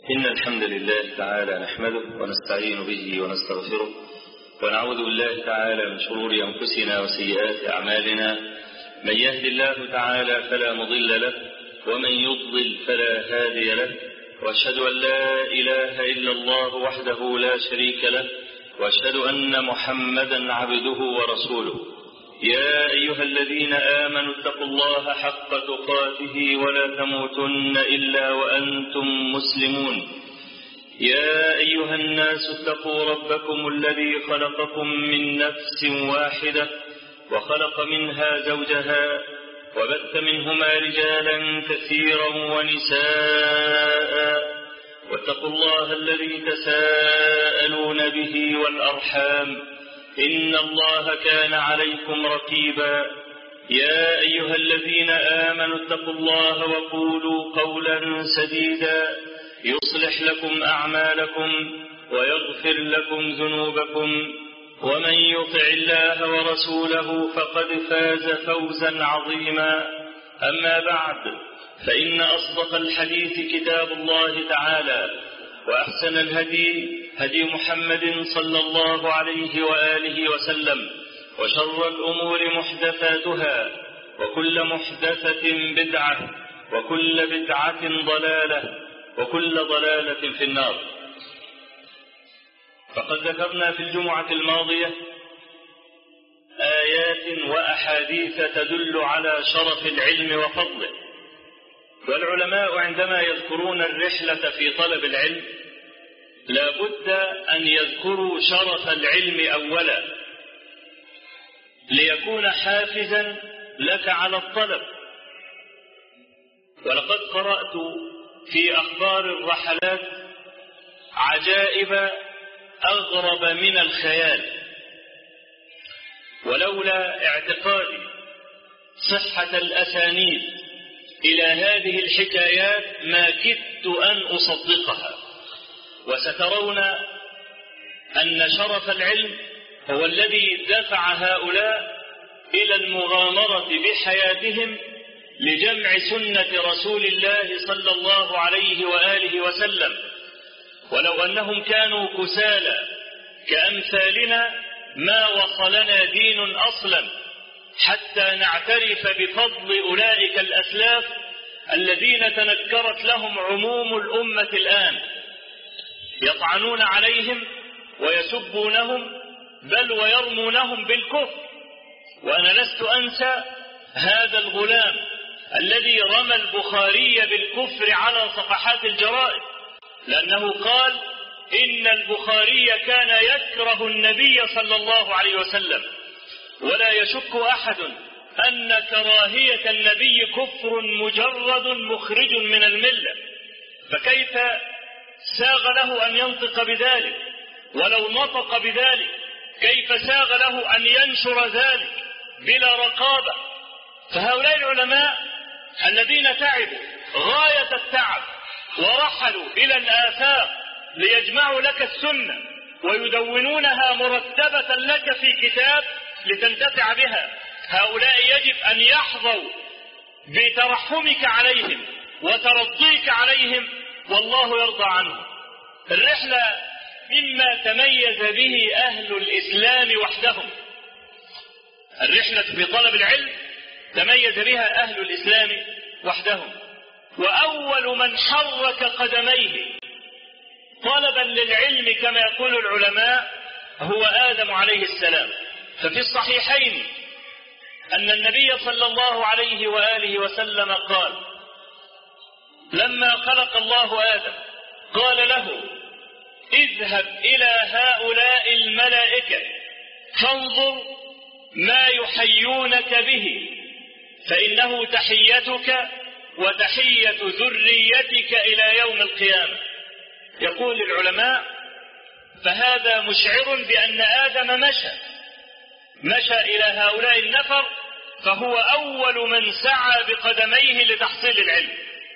إن الحمد لله تعالى نحمده ونستعين به ونستغفره ونعوذ بالله تعالى من شرور أنفسنا وسيئات أعمالنا. من يهد الله تعالى فلا مضل له ومن يضلل فلا هادي له، وأشهد أن لا إله إلا الله وحده لا شريك له، وأشهد أن محمدا عبده ورسوله. يا أيها الذين آمنوا اتقوا الله حق تقاته ولا تموتن إلا وأنتم مسلمون. يا أيها الناس اتقوا ربكم الذي خلقكم من نفس واحدة وخلق منها زوجها وبث منهما رجالا كثيرا ونساء، واتقوا الله الذي تساءلون به والأرحام إن الله كان عليكم رقيبا. يا أيها الذين آمنوا اتقوا الله وقولوا قولا سديدا يصلح لكم أعمالكم ويغفر لكم ذنوبكم، ومن يطع الله ورسوله فقد فاز فوزا عظيما. أما بعد، فإن أصدق الحديث كتاب الله تعالى، وأحسن الهدي هدي محمد صلى الله عليه وآله وسلم، وشر الأمور محدثاتها، وكل محدثة بدعة، وكل بدعة ضلالة، وكل ضلالة في النار. فقد ذكرنا في الجمعة الماضية آيات وأحاديث تدل على شرف العلم وفضله، والعلماء عندما يذكرون الرحلة في طلب العلم لا بد أن يذكروا شرف العلم أولا ليكون حافزا لك على الطلب. ولقد قرأت في أخبار الرحلات عجائب أغرب من الخيال، ولولا اعتقادي صحة الأسانيد إلى هذه الحكايات ما كدت أن أصدقها. وسترون أن شرف العلم هو الذي دفع هؤلاء إلى المغامرة بحياتهم لجمع سنة رسول الله صلى الله عليه وآله وسلم. ولو أنهم كانوا كسالى كأمثالنا ما وصلنا دين أصلا حتى نعترف بفضل أولئك الأسلاف الذين تنكرت لهم عموم الأمة الآن، يطعنون عليهم ويسبونهم بل ويرمونهم بالكفر. وأنا لست أنسى هذا الغلام الذي رمى البخاري بالكفر على صفحات الجرائد، لأنه قال إن البخاري كان يكره النبي صلى الله عليه وسلم، ولا يشك أحد أن كراهية النبي كفر مجرد مخرج من الملة، فكيف ساغ له أن ينطق بذلك؟ ولو نطق بذلك كيف ساغ له أن ينشر ذلك بلا رقابة؟ فهؤلاء العلماء الذين تعبوا غاية التعب ورحلوا إلى الآفاق ليجمعوا لك السنة ويدونونها مرتبة لك في كتاب لتنتفع بها، هؤلاء يجب أن يحظوا بترحمك عليهم وترضيك عليهم، والله يرضى عنهم. الرحلة مما تميز به أهل الإسلام وحدهم، الرحلة في طلب العلم تميز بها أهل الإسلام وحدهم. وأول من حرك قدميه طلبا للعلم كما يقول العلماء هو آدم عليه السلام. ففي الصحيحين أن النبي صلى الله عليه وآله وسلم قال لما خلق الله آدم قال له اذهب إلى هؤلاء الملائكة فانظر ما يحيونك به، فإنه تحيتك وتحية ذريتك إلى يوم القيامة. يقول العلماء فهذا مشعر بأن آدم مشى إلى هؤلاء النفر، فهو أول من سعى بقدميه لتحصيل العلم.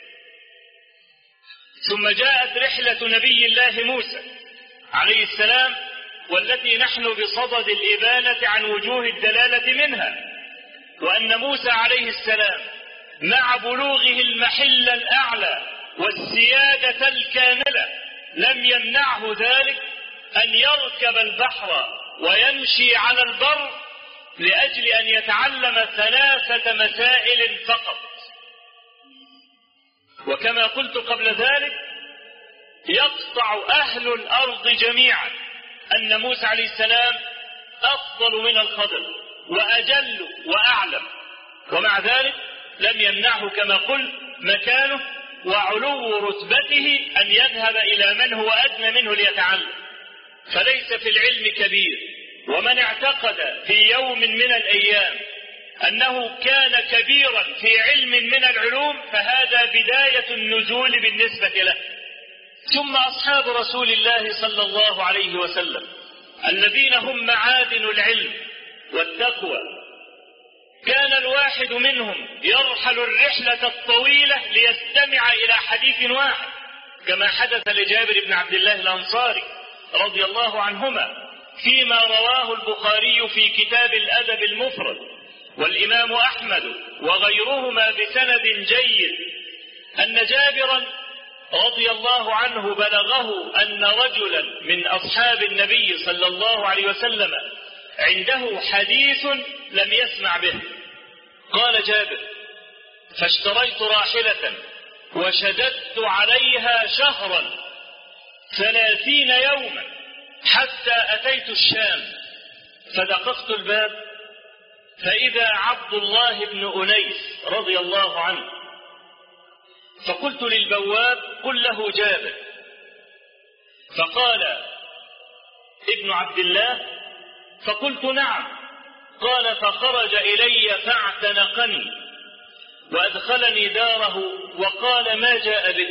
ثم جاءت رحلة نبي الله موسى عليه السلام، والتي نحن بصدد الإبانة عن وجوه الدلالة منها، وأن موسى عليه السلام مع بلوغه المحل الأعلى والسيادة الكاملة لم يمنعه ذلك أن يركب البحر ويمشي على البر لأجل أن يتعلم 3 مسائل فقط. وكما قلت قبل ذلك يقطع أهل الأرض جميعا أن موسى عليه السلام أفضل من الخضر وأجل وأعلم، ومع ذلك لم يمنعه كما قلت مكانه وعلو رتبته أن يذهب إلى من هو أدنى منه ليتعلم. فليس في العلم كبير، ومن اعتقد في يوم من الأيام أنه كان كبيرا في علم من العلوم فهذا بداية النزول بالنسبة له. ثم أصحاب رسول الله صلى الله عليه وسلم الذين هم معادن العلم والتقوى، كان الواحد منهم يرحل الرحلة الطويلة ليستمع إلى حديث واحد، كما حدث لجابر بن عبد الله الأنصاري رضي الله عنهما فيما رواه البخاري في كتاب الأدب المفرد والإمام أحمد وغيرهما بسند جيد، أن جابرا رضي الله عنه بلغه أن رجلا من أصحاب النبي صلى الله عليه وسلم عنده حديث لم يسمع به. قال جابر: فاشتريت راحلة وشددت عليها شهرا 30 يوما حتى أتيت الشام، فدققت الباب فإذا عبد الله بن أنيس رضي الله عنه، فقلت للبواب: قل له جابر. فقال: ابن عبد الله؟ فقلت: نعم. قال: فخرج إلي فاعتنقني وأدخلني داره وقال: ما جاء بك؟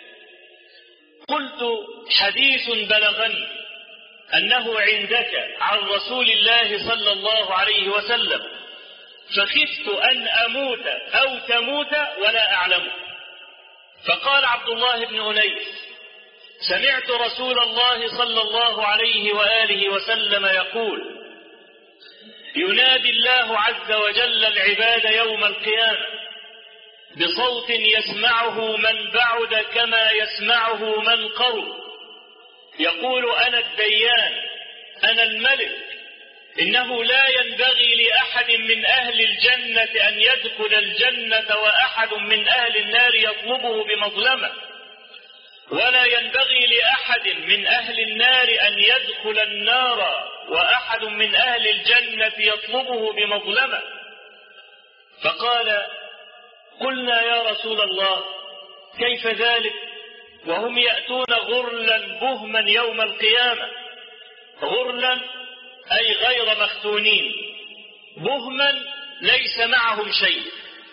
قلت: حديث بلغني أنه عندك عن رسول الله صلى الله عليه وسلم، فخفت أن أموت أو تموت ولا أعلمه. فقال عبد الله بن أنيس: سمعت رسول الله صلى الله عليه وآله وسلم يقول: ينادي الله عز وجل العباد يوم القيامة بصوت يسمعه من بعد كما يسمعه من قرب، يقول: أنا الديان، أنا الملك، إنه لا ينبغي لأحد من أهل الجنة أن يدخل الجنة وأحد من أهل النار يطلبه بمظلمة، ولا ينبغي لأحد من أهل النار أن يدخل النار وأحد من أهل الجنة يطلبه بمظلمة. فقال: قلنا يا رسول الله كيف ذلك وهم يأتون غرلا بهما يوم القيامة؟ غرلا أي غير مختونين، بهما ليس معهم شيء،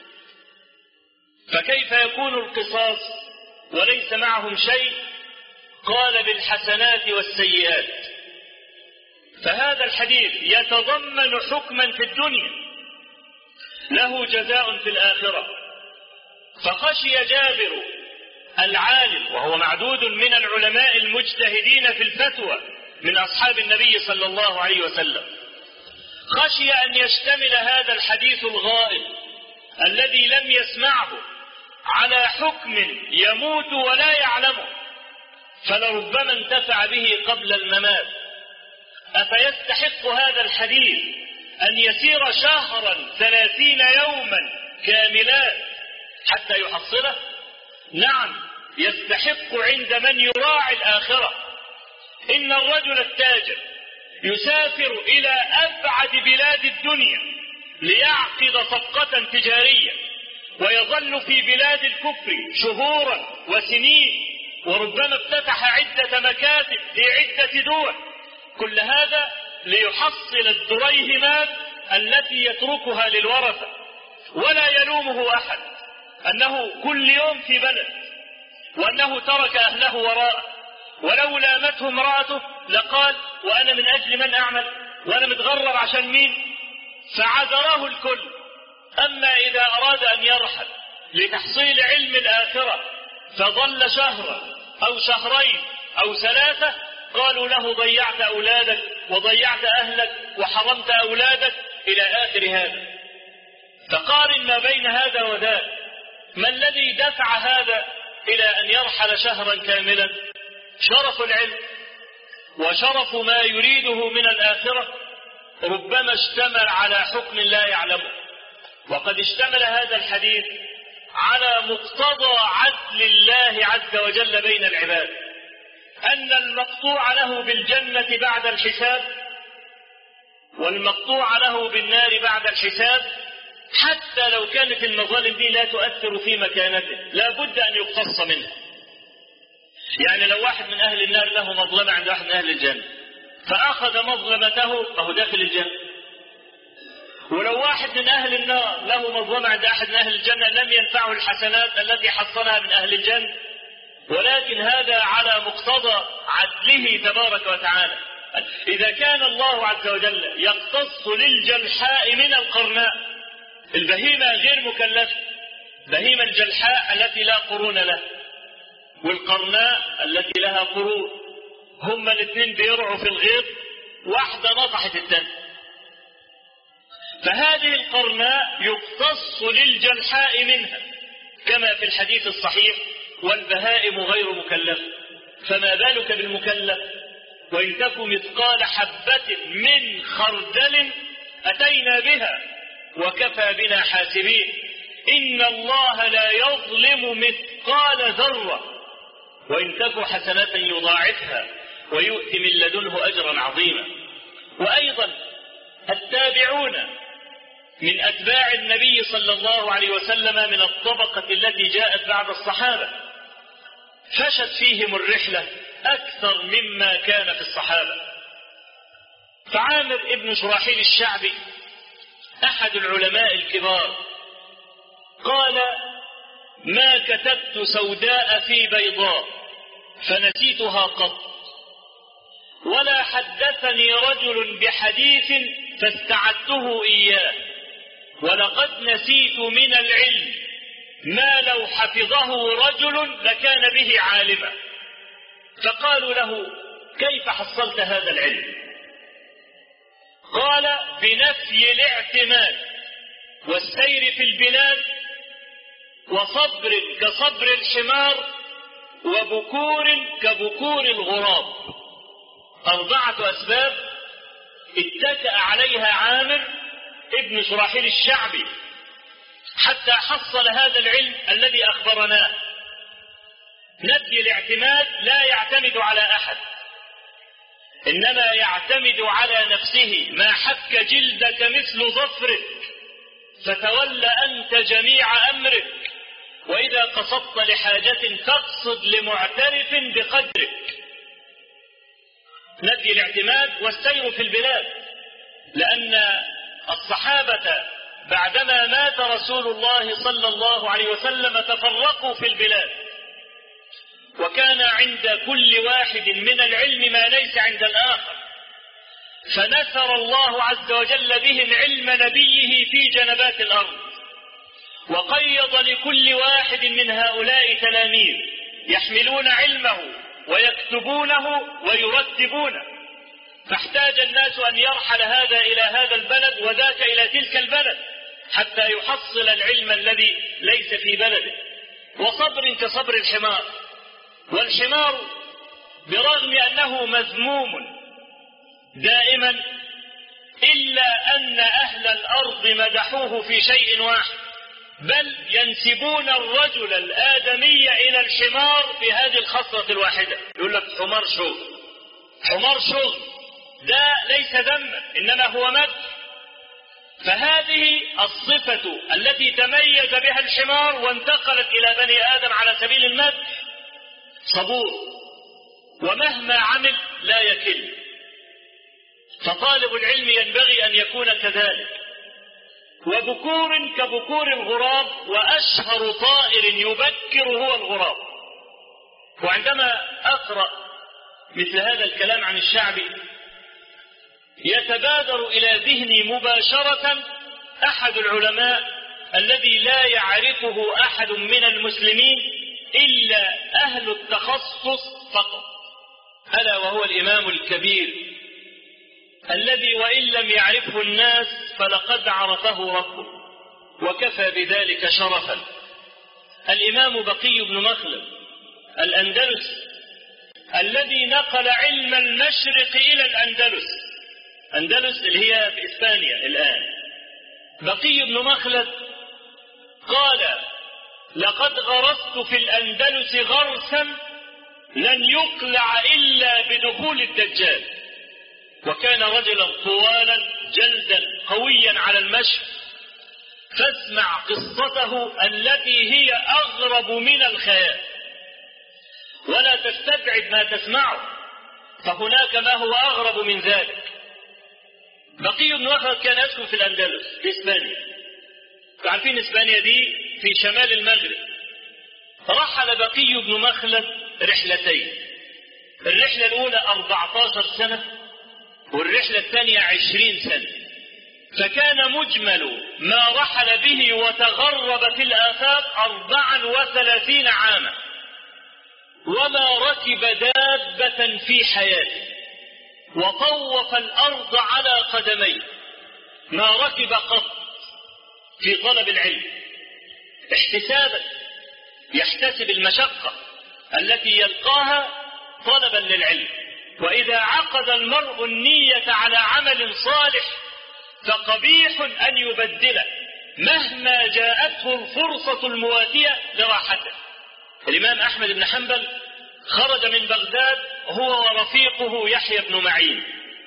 فكيف يكون القصاص وليس معهم شيء؟ قال: بالحسنات والسيئات. فهذا الحديث يتضمن حكما في الدنيا له جزاء في الآخرة. فخشي جابر العالم، وهو معدود من العلماء المجتهدين في الفتوى من أصحاب النبي صلى الله عليه وسلم، خشي أن يشتمل هذا الحديث الغائب الذي لم يسمعه على حكم يموت ولا يعلمه، فلربما انتفع به قبل الممات. أفيستحق هذا الحديث أن يسير شهرا 30 يوما كاملات حتى يحصله؟ نعم، يستحق عند من يراعي الآخرة. إن الرجل التاجر يسافر إلى أبعد بلاد الدنيا ليعقد صفقة تجارية، ويظل في بلاد الكفر شهورا وسنين، وربما افتتح عدة مكاتب في عدة دول، كل هذا ليحصل الدريهمات التي يتركها للورثة. ولا يلومه أحد أنه كل يوم في بلد، وأنه ترك أهله وراءه، ولو لامته امرأته لقال: وأنا من أجل من أعمل؟ وأنا متغرر عشان مين؟ فعذره الكل. أما إذا أراد أن يرحل لتحصيل علم الآخرة فظل شهرا أو شهرين أو 3، قالوا له: ضيعت أولادك وضيعت أهلك وحرمت أولادك إلى آخر هذا. فقارن ما بين هذا وذاك، ما الذي دفع هذا إلى أن يرحل شهرا كاملا؟ شرف العلم وشرف ما يريده من الآخرة ربما اشتمل على حكم لا يعلمه، وقد اشتمل هذا الحديث على مقتضى عدل الله عز وجل بين العباد، أن المقطوع له بالجنة بعد الحساب والمقطوع له بالنار بعد الحساب، حتى لو كانت المظالم دي لا تؤثر في مكانته لا بد أن يقتص منها. يعني لو واحد من أهل النار له مظلمة عند واحد من أهل الجنة فأخذ مظلمته فهو داخل الجنة، ولو واحد من أهل النار له مظلمة عند أحد من أهل الجنة لم ينفعه الحسنات التي حصلها من أهل الجنة، ولكن هذا على مقتضى عدله تبارك وتعالى. إذا كان الله عز وجل يقتص للجلحاء من القرناء، البهيمة غير مكلفة، بهيمة الجلحاء التي لا قرون له والقرناء التي لها قرون، هما الاثنين بيرعوا في الغيط، واحدة نطحت الثانية، فهذه القرناء يقتص للجلحاء منها كما في الحديث الصحيح والبهائم غير مكلفة، فما بالك بالمكلف؟ وإن تك مثقال حبة من خردل أتينا بها وكفى بنا حاسبين. إن الله لا يظلم مثقال ذرة وإن تك حسنة يضاعفها ويؤتي من لدنه أجرا عظيما. وأيضا التابعون من أتباع النبي صلى الله عليه وسلم من الطبقة التي جاءت بعد الصحابة فشت فيهم الرحلة أكثر مما كان في الصحابة. فعامر ابن شراحيل الشعبي أحد العلماء الكبار قال: ما كتبت سوداء في بيضاء فنسيتها قط، ولا حدثني رجل بحديث فاستعدته إياه، ولقد نسيت من العلم ما لو حفظه رجل لكان به عالما. فقالوا له: كيف حصلت هذا العلم؟ قال: بنفي الاعتماد والسير في البلاد وصبر كصبر الحمار وبكور كبكور الغراب. 4 أسباب اتكأ عليها عامر ابن شراحيل الشعبي حتى حصل هذا العلم الذي أخبرناه. نفي الاعتماد، لا يعتمد على أحد، إنما يعتمد على نفسه. ما حك جلدك مثل ظفرك فتولى أنت جميع أمرك، وإذا قصدت لحاجة فاقصد لمعترف بقدرك. نفي الاعتماد والسير في البلاد، لأن الصحابة بعدما مات رسول الله صلى الله عليه وسلم تفرقوا في البلاد، وكان عند كل واحد من العلم ما ليس عند الآخر، فنثر الله عز وجل بهم علم نبيه في جنبات الأرض، وقيض لكل واحد من هؤلاء تلاميذ يحملون علمه ويكتبونه ويرتبونه. فاحتاج الناس أن يرحل هذا إلى هذا البلد وذاك إلى تلك البلد حتى يحصل العلم الذي ليس في بلده. وصبر كصبر الحمار، والحمار برغم أنه مذموم دائما إلا أن أهل الأرض مدحوه في شيء واحد، بل ينسبون الرجل الآدمي إلى الحمار في هذه الخصلة الواحدة. يقول لك حمار شغل، حمار شغل، ده ليس ذما إنما هو مدح. فهذه الصفة التي تميز بها الحمار وانتقلت إلى بني آدم على سبيل المدح. صبور، ومهما عمل لا يكل، فطالب العلم ينبغي أن يكون كذلك. وبكور كبكور الغراب، وأشهر طائر يبكر هو الغراب. وعندما أقرأ مثل هذا الكلام عن الشعبي يتبادر إلى ذهني مباشرة أحد العلماء الذي لا يعرفه أحد من المسلمين إلا أهل التخصص فقط، ألا وهو الإمام الكبير الذي وإن لم يعرفه الناس فلقد عرفه ربه، وكفى بذلك شرفا. الإمام بقي بن مخلد الأندلسي الذي نقل علم المشرق إلى الأندلس. أندلس اللي هي في إسبانيا الآن. بقي بن مخلد قال: لقد غرست في الأندلس غرسا لن يقلع إلا بدخول الدجال. وكان رجلا طوالا جلدا قويا على المشي، فاسمع قصته التي هي أغرب من الخيال، ولا تستبعد ما تسمعه، فهناك ما هو أغرب من ذلك. بقي بن مخلد كان يسكن في الأندلس في إسبانيا. عارفين إسبانيا دي في شمال المغرب. رحل بقي بن مخلد رحلتين. الرحلة الأولى 14 سنة، والرحلة الثانية 20 سنة. فكان مجمل ما رحل به وتغرب في الآفاق 34 عاما، وما ركب دابة في حياته، وطوف الأرض على قدميه، ما ركب قط في طلب العلم احتسابا، يحتسب المشقة التي يلقاها طلبا للعلم. وإذا عقد المرء النية على عمل صالح فقبيح أن يبدله مهما جاءته الفرصة المواتية لراحته. الإمام أحمد بن حنبل خرج من بغداد هو ورفيقه يحيى بن معين،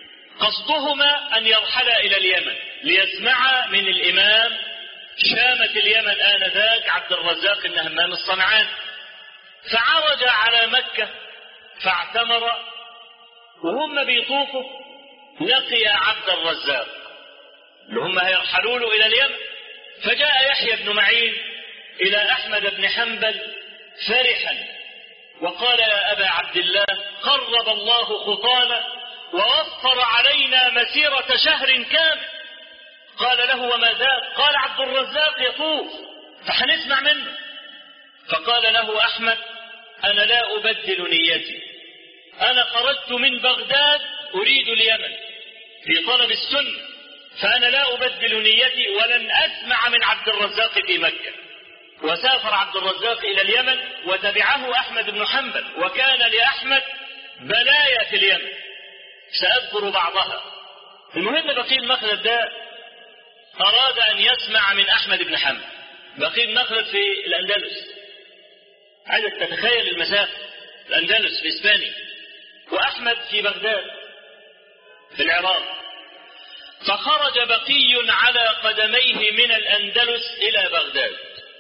قصدهما أن يرحلا إلى اليمن ليسمعا من الإمام شامة اليمن آنذاك عبد الرزاق بن همام الصنعاني. فعرج على مكة فاعتمر، وهم بيطوفوا لقي عبد الرزاق اللي هم هيرحلوا له إلى اليمن. فجاء يحيى بن معين إلى أحمد بن حنبل فرحا وقال: يا أبا عبد الله، قرب الله خطانا ووفر علينا مسيرة شهر كامل. قال له: وما ذاك؟ قال: عبد الرزاق يطوف فحنسمع منه. فقال له أحمد: أنا لا أبدل نيتي، أنا خرجت من بغداد أريد اليمن في طلب السنة، فأنا لا أبدل نيتي ولن أسمع من عبد الرزاق في مكة. وسافر عبد الرزاق إلى اليمن وتبعه أحمد بن حنبل، وكان لأحمد بلايا في اليمن سأذكر بعضها. المهم بقي بن مخلد ده أراد أن يسمع من أحمد بن حنبل. بقي بن مخلد في الأندلس، عايزك تتخيل المسافة، الأندلس في إسبانيا وأحمد في بغداد في العراق. فخرج بقي على قدميه من الأندلس إلى بغداد،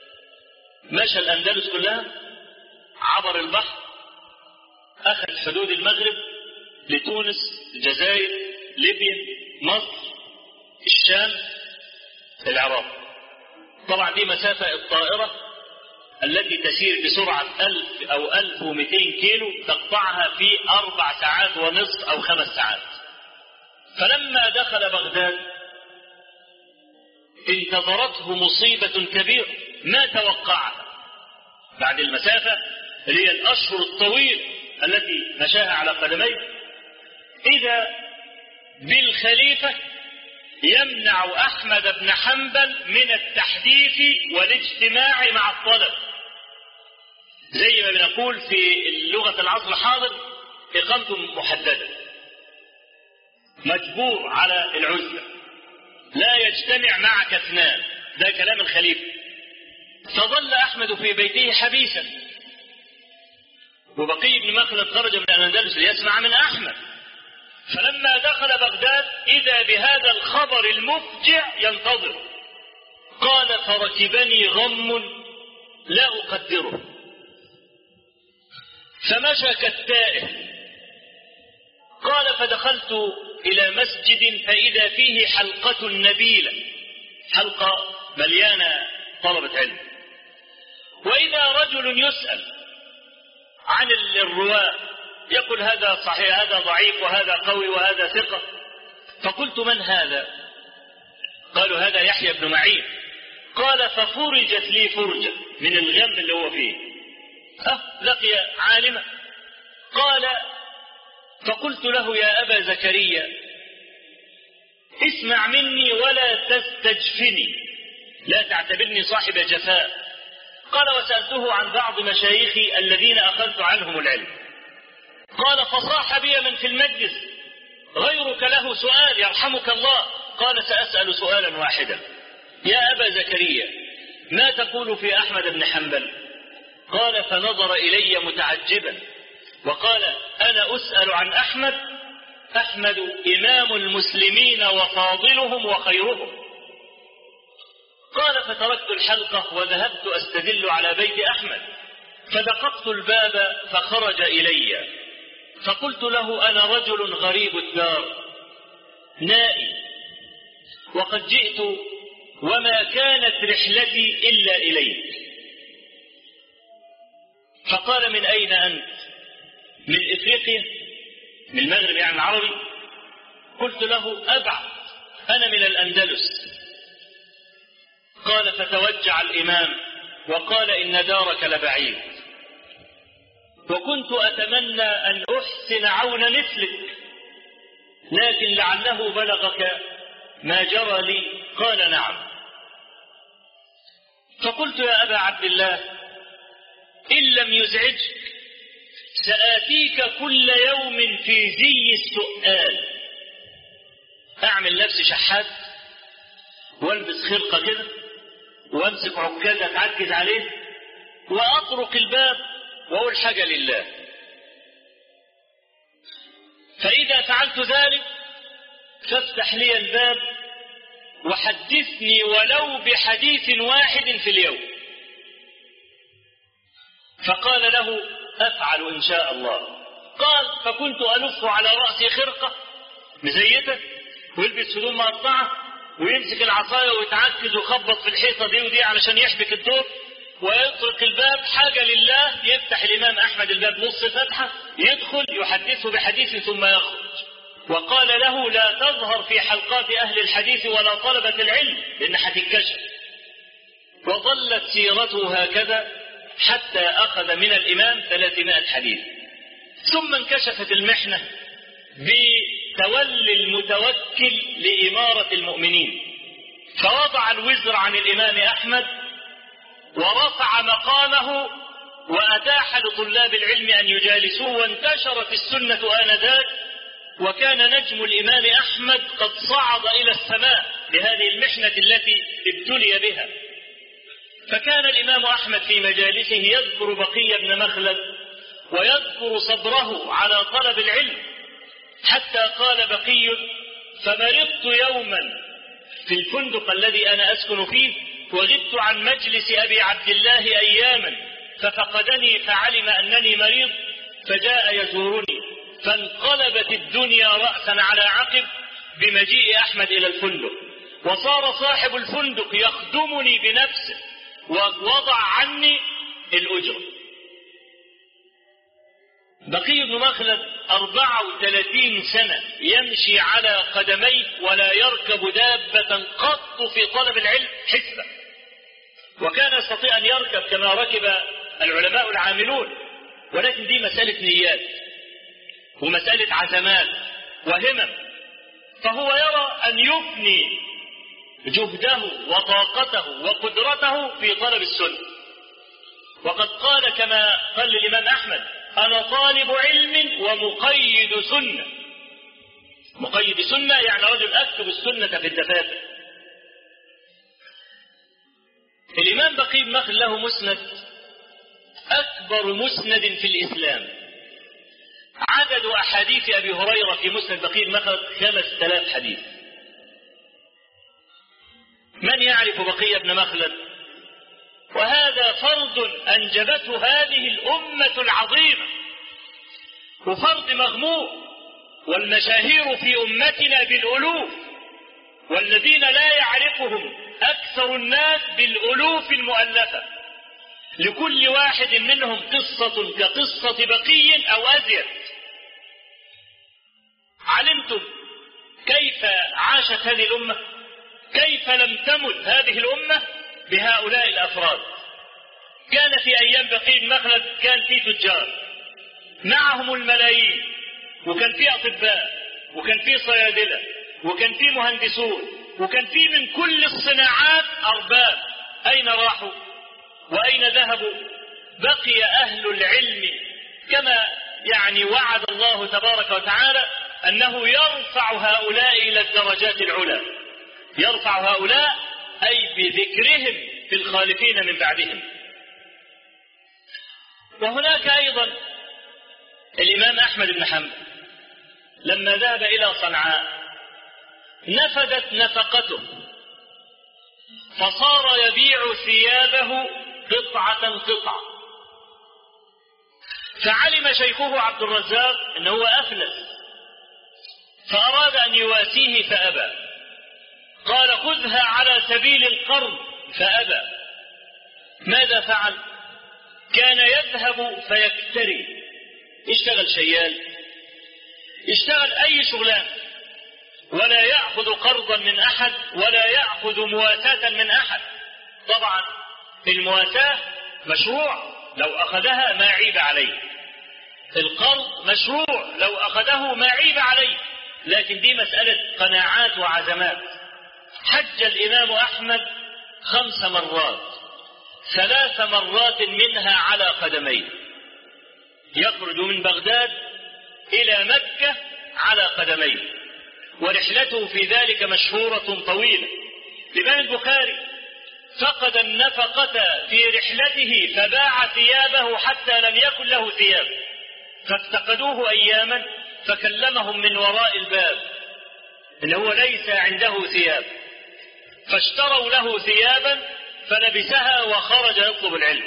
مشى الأندلس كلها، عبر البحر، أخذ حدود المغرب لتونس، الجزائر، ليبيا، مصر، الشام، العراق. طبعا دي مسافة الطائرة التي تسير بسرعة 1000 أو 1200 كيلو تقطعها في 4 ساعات ونصف أو 5 ساعات. فلما دخل بغداد انتظرته مصيبة كبيرة ما توقعها بعد المسافة اللي هي الأشهر الطويلة التي مشاها على قدميه. إذا بالخليفة يمنع أحمد بن حنبل من التحديث والاجتماع مع الطلب، زي ما بنقول في اللغة العصر الحاضر إقامته محددة، مجبور على العزلة، لا يجتمع معك اثنان، ده كلام الخليفة. فظل أحمد في بيته حبيسا، وبقي بن مخلد خرج من الأندلس ليسمع من أحمد. فلما دخل بغداد إذا بهذا الخبر المفجع ينتظر. قال: فركبني غم لا أقدره، فمشى كالتائه. قال: فدخلت إلى مسجد فإذا فيه حلقة نبيلة، حلقة مليانة طلبة علم، وإذا رجل يسأل عن الرواة يقول هذا صحيح، هذا ضعيف، وهذا قوي، وهذا ثقة. فقلت: من هذا؟ قالوا: هذا يحيى بن معين. قال: ففرجت لي فرجة من الغم اللي هو فيه، لقي عالما. قال: فقلت له: يا أبا زكريا، اسمع مني ولا تستجفني، لا تعتبرني صاحب جفاء. قال: وسألته عن بعض مشايخي الذين أخذت عنهم العلم. قال فصاح بي من في المجلس غيرك له سؤال يرحمك الله. قال سأسأل سؤالا واحدا: يا أبا زكريا ما تقول في أحمد بن حنبل؟ قال فنظر إلي متعجبا وقال: أنا أسأل عن أحمد إمام المسلمين وفاضلهم وخيرهم. قال فتركت الحلقة وذهبت أستدل على بيت أحمد، فدققت الباب فخرج إلي، فقلت له: أنا رجل غريب الدار نائي وقد جئت وما كانت رحلتي إلا إليك. فقال: من أين أنت؟ من إفريقيا، من المغرب يعني العربي. قلت له: أبعد، أنا من الأندلس. قال فتوجع الإمام وقال: إن دارك لبعيد، وكنت أتمنى أن أحسن عون مثلك، لكن لعله بلغك ما جرى لي. قال: نعم. فقلت: يا أبا عبد الله إن لم يزعجك سآتيك كل يوم في زي السؤال، أعمل نفسي شحات والبس خرقة كده وامسك عكاز اتعكز عليه واطرق الباب واقول حاجة لله، فإذا فعلت ذلك فافتح لي الباب وحدثني ولو بحديث واحد في اليوم. فقال له: أفعل إن شاء الله. قال: فكنت ألف على رأسي خرقة مزيتة ويلبس هدوم مقطعة ويمسك العصاية ويتعكز ويخبط في الحيطة دي ودي علشان يحبك الدور ويطرق الباب حاجة لله. يفتح الإمام أحمد الباب نص فتحة، يدخل يحدثه بحديث ثم يخرج. وقال له: لا تظهر في حلقات أهل الحديث ولا طلبة العلم لأن هتتكشف. وظلت سيرته هكذا حتى أخذ من الإمام 300 حديث. ثم انكشفت المحنة بتولي المتوكل لإمارة المؤمنين، فوضع الوزر عن الإمام أحمد ورفع مقامه وأتاح لطلاب العلم أن يجالسوه، وانتشرت السنة آنذاك، وكان نجم الإمام أحمد قد صعد إلى السماء بهذه المحنة التي ابتلي بها. فكان الإمام أحمد في مجالسه يذكر بقي بن مخلد ويذكر صبره على طلب العلم، حتى قال بقي: فمرضت يوما في الفندق الذي أنا أسكن فيه وغبت عن مجلس أبي عبد الله أياما، ففقدني فعلم أنني مريض فجاء يزورني، فانقلبت الدنيا رأسا على عقب بمجيء أحمد إلى الفندق، وصار صاحب الفندق يخدمني بنفسه ووضع عني الأجرة. بقي بن مخلد 34 سنة يمشي على قدميه ولا يركب دابة قط في طلب العلم حسبة، وكان يستطيع أن يركب كما ركب العلماء العاملون، ولكن دي مسألة نيات ومسألة عزمات وهمم، فهو يرى أن يفني جهده وطاقته وقدرته في طلب السنة. وقد قال كما قال الإمام أحمد: أنا طالب علم ومقيد سنة. مقيد سنة يعني رجل أكتب السنة في الدفاتر. الإمام بقي بن مخلد له مسند أكبر مسند في الإسلام. عدد أحاديث أبي هريرة في مسند بقي بن مخلد 5000 حديث. من يعرف بقي بن مخلد؟ وهذا فرض أنجبته هذه الأمة العظيمة، وفرض مغمور، والمشاهير في أمتنا بالألوف، والذين لا يعرفهم أكثر الناس بالألوف المؤلفة، لكل واحد منهم قصة كقصة بقي أو أزيد. علمتم كيف عاشت هذه الأمة؟ كيف لم تمت هذه الأمة بهؤلاء الأفراد؟ كان في أيام بقي بن مخلد كان في تجار معهم الملايين، وكان في أطباء، وكان في صيادلة، وكان في مهندسون، وكان في من كل الصناعات أرباب. أين راحوا وأين ذهبوا؟ بقي أهل العلم كما يعني وعد الله تبارك وتعالى أنه يرفع هؤلاء إلى الدرجات العلى، يرفع هؤلاء أي بذكرهم في الخالفين من بعدهم. وهناك أيضا الإمام أحمد بن حنبل لما ذهب إلى صنعاء نفدت نفقته فصار يبيع ثيابه قطعة قطعة، فعلم شيخه عبد الرزاق أنه أفلس فأراد أن يواسيه فأبى، قال خذها على سبيل القرض فأبى. ماذا فعل؟ كان يذهب فيكتري، يشتغل شيال، يشتغل أي شغلان، ولا يأخذ قرضا من أحد ولا يأخذ مواساة من أحد. طبعا المواساة مشروع لو أخذها ما عيب عليه، القرض مشروع لو أخذه ما عيب عليه، لكن دي مسألة قناعات وعزمات. حج الإمام أحمد 5 مرات، 3 مرات منها على قدميه، يخرج من بغداد إلى مكة على قدميه، ورحلته في ذلك مشهورة طويلة. الإمام البخاري فقد النفقة في رحلته فباع ثيابه حتى لم يكن له ثياب، فافتقدوه أياما فكلمهم من وراء الباب إن هو ليس عنده ثياب، فاشتروا له ثيابا فلبسها وخرج يطلب العلم.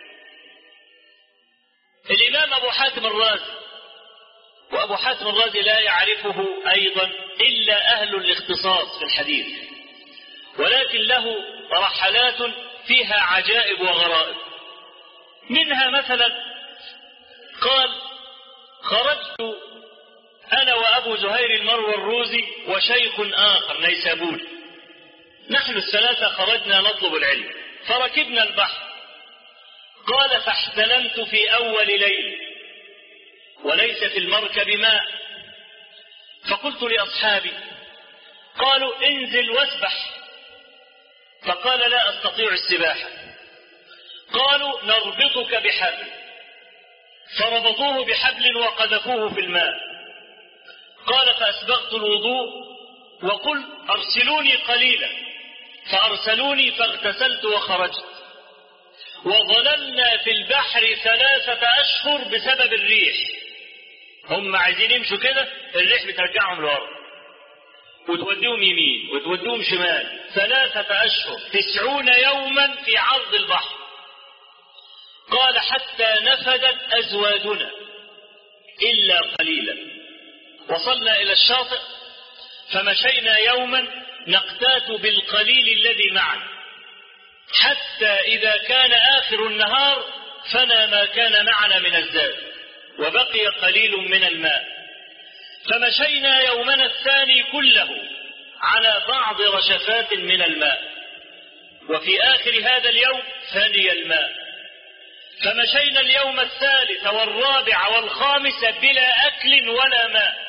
الإمام أبو حاتم الرازي، وأبو حاتم الرازي لا يعرفه أيضا إلا أهل الاختصاص في الحديث، ولكن له رحلات فيها عجائب وغرائب. منها مثلا قال خرجت أنا وأبو زهير المروروزي وشيخ آخر نيسابوري، نحن الثلاثة خرجنا نطلب العلم فركبنا البحر. قال فاحتلمت في أول ليل وليس في المركب ماء، فقلت لأصحابي، قالوا انزل واسبح، فقال لا أستطيع السباحة. قالوا نربطك بحبل، فربطوه بحبل وقذفوه في الماء. قال فأسبغت الوضوء وقلت أرسلوني قليلا، فأرسلوني فاغتسلت وخرجت، وظللنا في البحر 3 أشهر بسبب الريح. هم عايزين يمشوا كده، الريح بترجعهم لورا وتوديهم يمين وتوديهم شمال، 3 أشهر 90 يوما في عرض البحر. قال حتى نفدت أزوادنا إلا قليلا، وصلنا إلى الشاطئ فمشينا يوما نقتات بالقليل الذي معنا، حتى إذا كان آخر النهار فنى ما كان معنا من الزاد وبقي قليل من الماء، فمشينا يومنا الثاني كله على بعض رشفات من الماء، وفي آخر هذا اليوم فني الماء، فمشينا اليوم الثالث والرابع والخامس بلا أكل ولا ماء،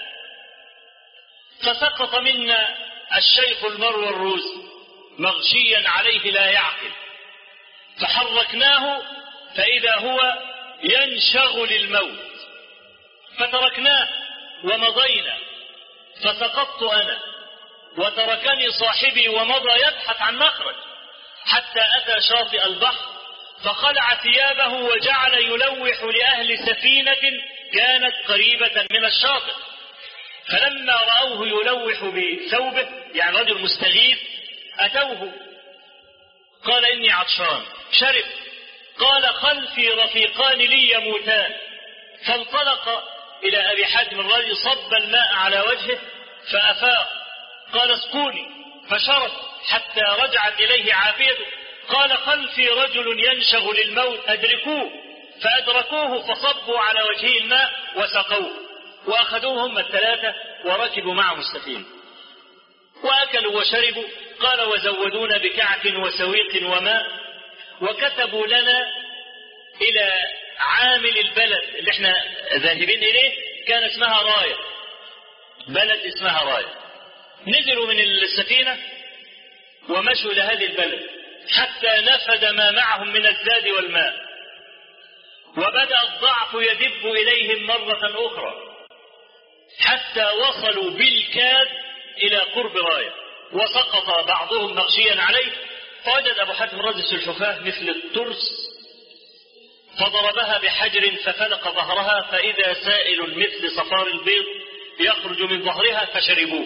فسقط منا الشيخ المروروزي مغشيا عليه لا يعقل، فحركناه فإذا هو ينشغل الموت، فتركناه ومضينا، فسقطت أنا وتركني صاحبي ومضى يبحث عن مخرج، حتى أتى شاطئ البحر فخلع ثيابه وجعل يلوح لأهل سفينة كانت قريبة من الشاطئ، فلما رأوه يلوح بثوبه يعني رجل مستغيث أتوه، قال إني عطشان، شرب، قال خلفي رفيقان لي يموتان، فانطلق إلى أبي حاتم الرازي صب الماء على وجهه فأفاق، قال اسقوني، فشرب حتى رجعت إليه عافيته، قال خلفي رجل ينشغل الموت أدركوه، فأدركوه فصبوا على وجهه الماء وسقوه، وأخذوه هم الثلاثة وركبوا معه السفينة وأكلوا وشربوا. قال وزودونا بكعك وسويق وماء، وكتبوا لنا إلى عامل البلد اللي احنا ذاهبين إليه، كان اسمها راية، بلد اسمها راية. نزلوا من السفينة ومشوا إلى هذه البلد حتى نفد ما معهم من الزاد والماء، وبدأ الضعف يدب إليهم مرة أخرى حتى وصلوا بالكاد إلى قرب راية، وسقط بعضهم مغشيا عليه، فوجد أبو حاتم الرازي السلحفاة مثل الترس فضربها بحجر ففلق ظهرها، فإذا سائل مثل صفار البيض يخرج من ظهرها فشربوه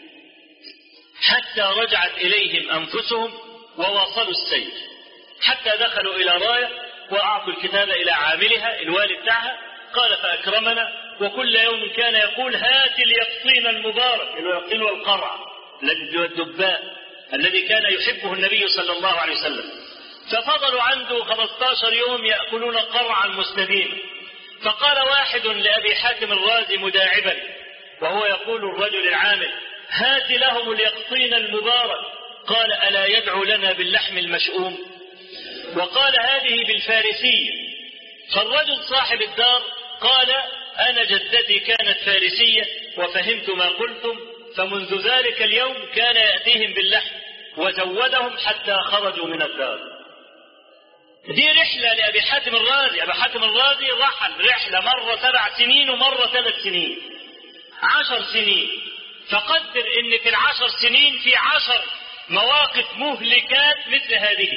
حتى رجعت إليهم أنفسهم وواصلوا السير حتى دخلوا إلى راية وأعطوا الكتاب إلى عاملها الوالي بتاعها، قال فأكرمنا، وكل يوم كان يقول هات اليقطين المبارك، اليقطين والقرع الذي هو الدباء الذي كان يحبه النبي صلى الله عليه وسلم. ففضلوا عنده 15 يوم يأكلون قرعا مستديما. فقال واحد لأبي حاتم الرازي مداعبا وهو يقول الرجل العامل هات لهم اليقطين المبارك، قال ألا يدعو لنا باللحم المشؤوم؟ وقال هذه بالفارسية. فالرجل صاحب الدار قال أنا جدتي كانت فارسية وفهمت ما قلتم، فمنذ ذلك اليوم كان يأتيهم باللحم وزودهم حتى خرجوا من الدار. دي رحلة لأبي حاتم الرازي. أبي حاتم الرازي رحل رحلة مرة 7 سنين ومرة 3 سنين 10 سنين. فقدر إن في 10 سنين في 10 مواقف مهلكات مثل هذه.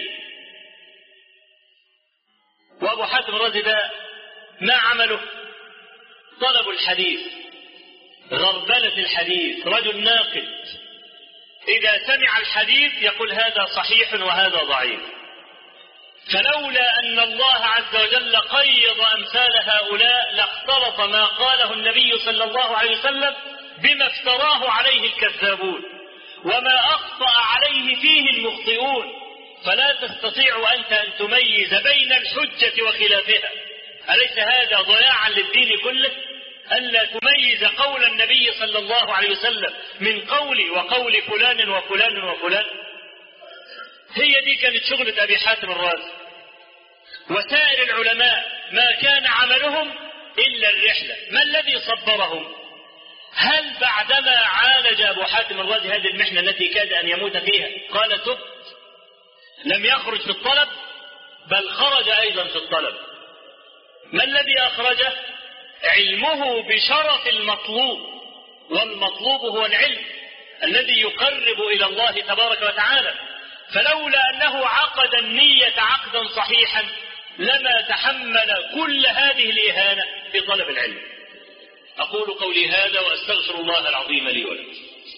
وأبو حاتم الرازي ده ما عمله؟ طلب الحديث، غربلة الحديث، رجل ناقد إذا سمع الحديث يقول هذا صحيح وهذا ضعيف. فلولا أن الله عز وجل قيض أمثال هؤلاء لاختلط ما قاله النبي صلى الله عليه وسلم بما افتراه عليه الكذابون وما أخطأ عليه فيه المخطئون، فلا تستطيع أنت أن تميز بين الحجة وخلافها. أليس هذا ضياعا للدين كله؟ ألا تميز قول النبي صلى الله عليه وسلم من قولي وقول فلان وفلان وفلان. هي دي كانت شغلة أبي حاتم الرازي. وسائر العلماء ما كان عملهم إلا الرحلة. ما الذي صبرهم؟ هل بعدما عالج أبو حاتم الرازي هذه المحنة التي كاد أن يموت فيها قال تبت؟ لم يخرج في الطلب، بل خرج أيضا في الطلب. ما الذي أخرجه؟ علمه بشرف المطلوب، والمطلوب هو العلم الذي يقرب إلى الله تبارك وتعالى. فلولا أنه عقد النية عقدا صحيحا لما تحمل كل هذه الإهانة في طلب العلم. أقول قولي هذا وأستغفر الله العظيم لي ولكم.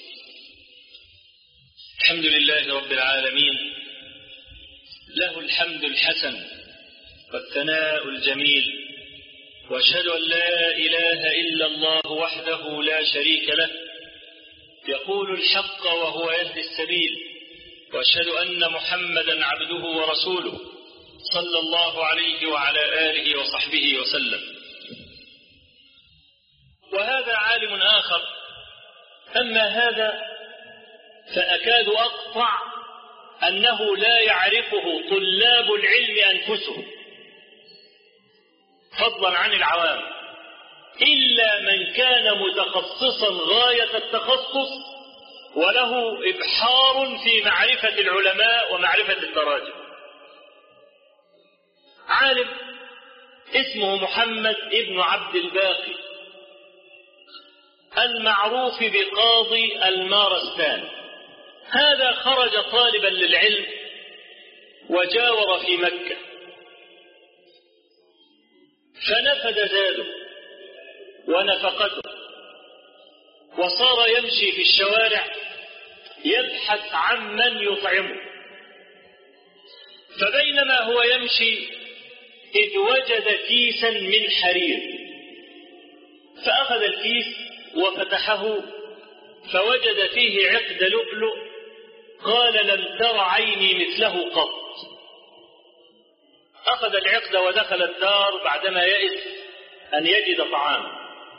الحمد لله رب العالمين، له الحمد الحسن والثناء الجميل، وأشهد أن لا إله إلا الله وحده لا شريك له يقول الحق وهو يهدي السبيل، وأشهد أن محمدا عبده ورسوله صلى الله عليه وعلى آله وصحبه وسلم. وهذا عالم آخر، أما هذا فأكاد أقطع أنه لا يعرفه طلاب العلم أنفسهم فضلا عن العوام، إلا من كان متخصصا غاية التخصص وله إبحار في معرفة العلماء ومعرفة التراجم. عالم اسمه محمد ابن عبد الباقي المعروف بقاضي المارستان. هذا خرج طالبا للعلم وجاور في مكة، فنفد زاده ونفقته، وصار يمشي في الشوارع يبحث عن من يطعمه. فبينما هو يمشي إذ وجد كيسا من حرير، فأخذ الكيس وفتحه فوجد فيه عقد لؤلؤ، قال لم تر عيني مثله قط. أخذ العقد ودخل الدار بعدما يئس أن يجد طعاما.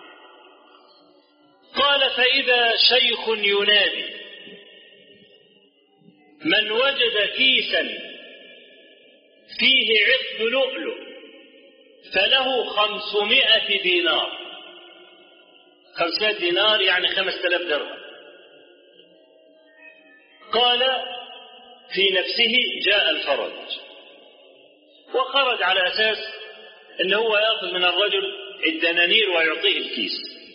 قال فإذا شيخ ينادي من وجد كيسا فيه عقد لؤلؤ فله 500 دينار. 500 دينار يعني 5000 درهم. قال في نفسه جاء الفرج، وخرج على أساس ان هو ياخذ من الرجل الدنانير ويعطيه الكيس.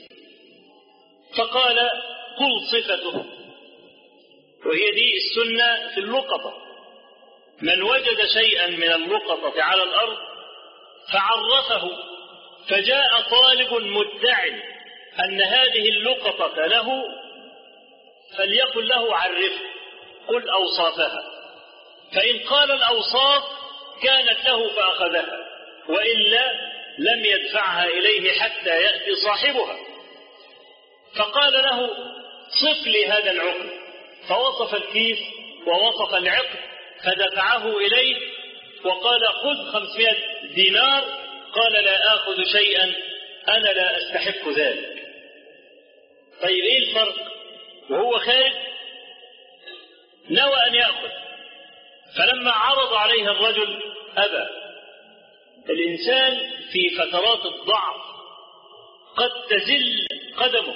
فقال قل صفته، وهي دي السنة في اللقطة، من وجد شيئا من اللقطة على الأرض فعرفه، فجاء طالب مدعي أن هذه اللقطة له، فليقل له عرفه، قل أوصافها، فإن قال الأوصاف كانت له فأخذها، وإلا لم يدفعها إليه حتى يأتي صاحبها. فقال له صف لي هذا العقد، فوصف الكيس ووصف العقد، فدفعه إليه وقال خذ 500 دينار. قال لا آخذ شيئا، أنا لا أستحق ذلك. طيب إيه الفرق؟ وهو خارج نوى أن يأخذ، فلما عرض عليه الرجل أبى. الإنسان في فترات الضعف قد تزل قدمه،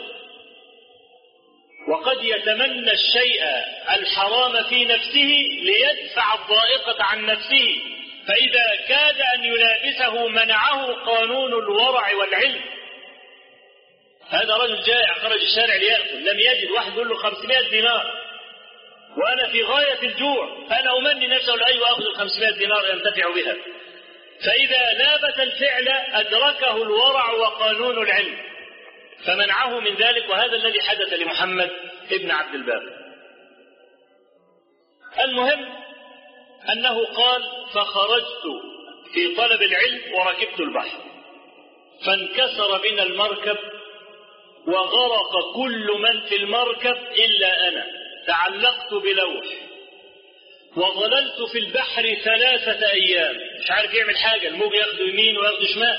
وقد يتمنى الشيء الحرام في نفسه ليدفع الضائقة عن نفسه، فإذا كاد أن يلابسه منعه قانون الورع والعلم. هذا رجل جائع خرج الشارع ليأكل، لم يجد، واحد يقول له 500 دينار وأنا في غاية الجوع، فأنا أمني نفسه لأي أخذ 500 دينار ينتفع بها. فإذا لابس الفعل أدركه الورع وقانون العلم فمنعه من ذلك، وهذا الذي حدث لمحمد ابن عبد الباقي. المهم أنه قال فخرجت في طلب العلم وركبت البحر، فانكسر بنا المركب وغرق كل من في المركب إلا أنا، تعلقت بلوح وظللت في البحر 3 أيام، مش عارف يعمل حاجة، الموج ياخده يمين وياخده شمال،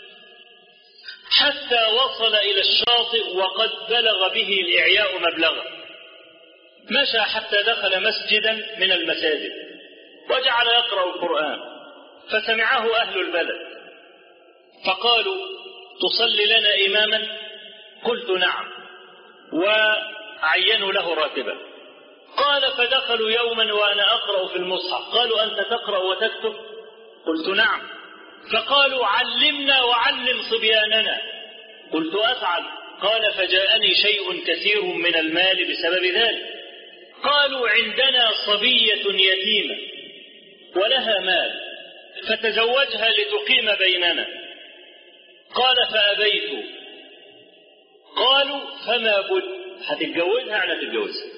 حتى وصل إلى الشاطئ وقد بلغ به الإعياء مبلغا. مشى حتى دخل مسجدا من المساجد وجعل يقرأ القرآن، فسمعه أهل البلد فقالوا تصلي لنا إماما؟ قلت نعم، وعينوا له راتبا. قال فدخلوا يوما وأنا أقرأ في المصحف، قالوا أنت تقرأ وتكتب؟ قلت نعم. فقالوا علمنا وعلم صبياننا، قلت أفعل. قال فجاءني شيء كثير من المال بسبب ذلك. قالوا عندنا صبية يتيمة ولها مال فتزوجها لتقيم بيننا. قال فأبيت. قالوا فما بد، هتتجوزها يعني هتتجوزها.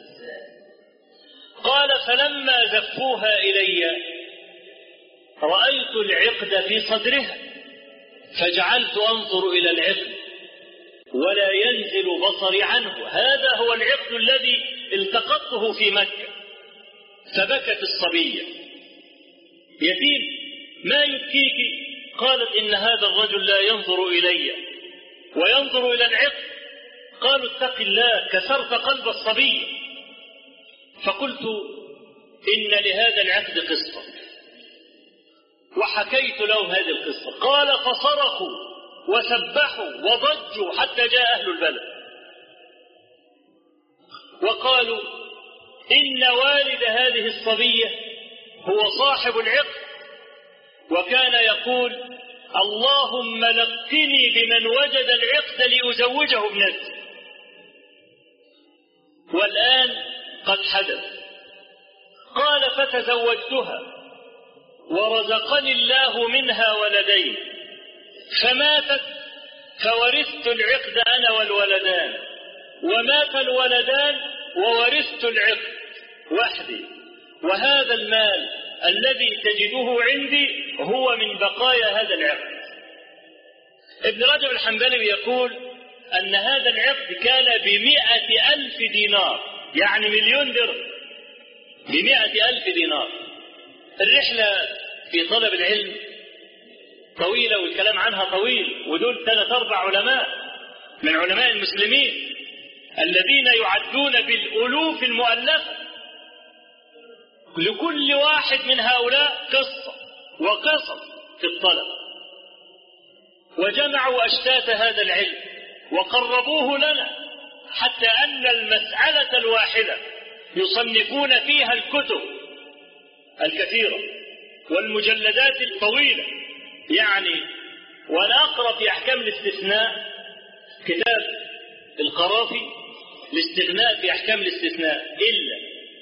قال فلما زفوها إلي رأيت العقد في صدرها فجعلت أنظر إلى العقد ولا ينزل بصري عنه، هذا هو العقد الذي التقطته في مكة. فبكت الصبية يتيم ما يبكيك؟ قالت إن هذا الرجل لا ينظر إلي وينظر إلى العقد. قالوا اتق الله، كسرت قلب الصبية. فقلت إن لهذا العقد قصة، وحكيت لهم هذه القصة. قال فصرخوا وسبحوا وضجوا حتى جاء أهل البلد وقالوا إن والد هذه الصبية هو صاحب العقد، وكان يقول اللهم لقني بمن وجد العقد لأزوجه ابنتي. والآن قد حدث. قال فتزوجتها ورزقني الله منها ولدين، فماتت فورثت العقد أنا والولدان، ومات الولدان وورثت العقد وحدي، وهذا المال الذي تجده عندي هو من بقايا هذا العقد. ابن رجب الحنبلي يقول أن هذا العقد كان ب100,000 دينار، يعني 1,000,000 درهم، ب100,000 دينار. الرحلة في طلب العلم طويلة والكلام عنها طويل، ودول 3-4 علماء من علماء المسلمين الذين يعدون بالألوف المؤلفة، لكل واحد من هؤلاء قصة وقصص في الطلب، وجمعوا أشتات هذا العلم وقربوه لنا، حتى أن المسألة الواحدة يصنفون فيها الكتب الكثيرة والمجلدات الطويلة يعني وأنا أقرأ في أحكام الاستثناء كتاب القرافي الاستغناء في أحكام الاستثناء إلا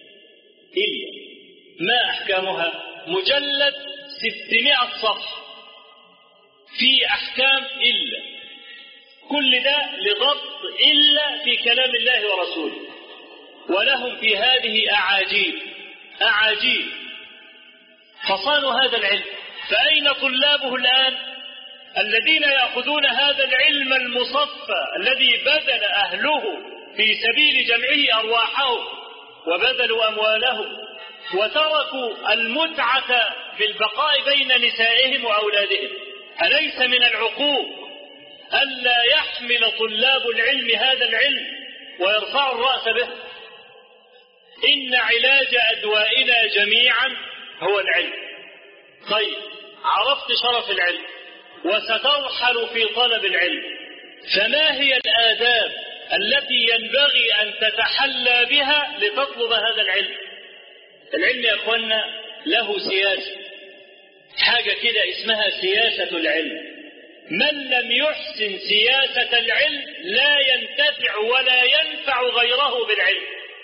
ما أحكامها؟ مجلد 600 صفحة في أحكام إلا، كل ده لضبط إلا في كلام الله ورسوله، ولهم في هذه أعاجيب فصانوا هذا العلم. فأين طلابه الآن الذين يأخذون هذا العلم المصفى الذي بذل أهله في سبيل جمعه أرواحهم وبذلوا أموالهم وتركوا المتعة بالبقاء بين نسائهم وأولادهم؟ أليس من العقوق ألا يحمل طلاب العلم هذا العلم ويرفعوا الرأس به؟ إن علاج أدوائنا جميعا هو العلم. طيب، عرفت شرف العلم وسترحل في طلب العلم، فما هي الآداب التي ينبغي أن تتحلى بها لتطلب هذا العلم؟ العلم يا أخوانا له سياسة، حاجة كده اسمها سياسة العلم. من لم يحسن سياسة العلم لا ينتفع ولا ينفع غيره بالعلم.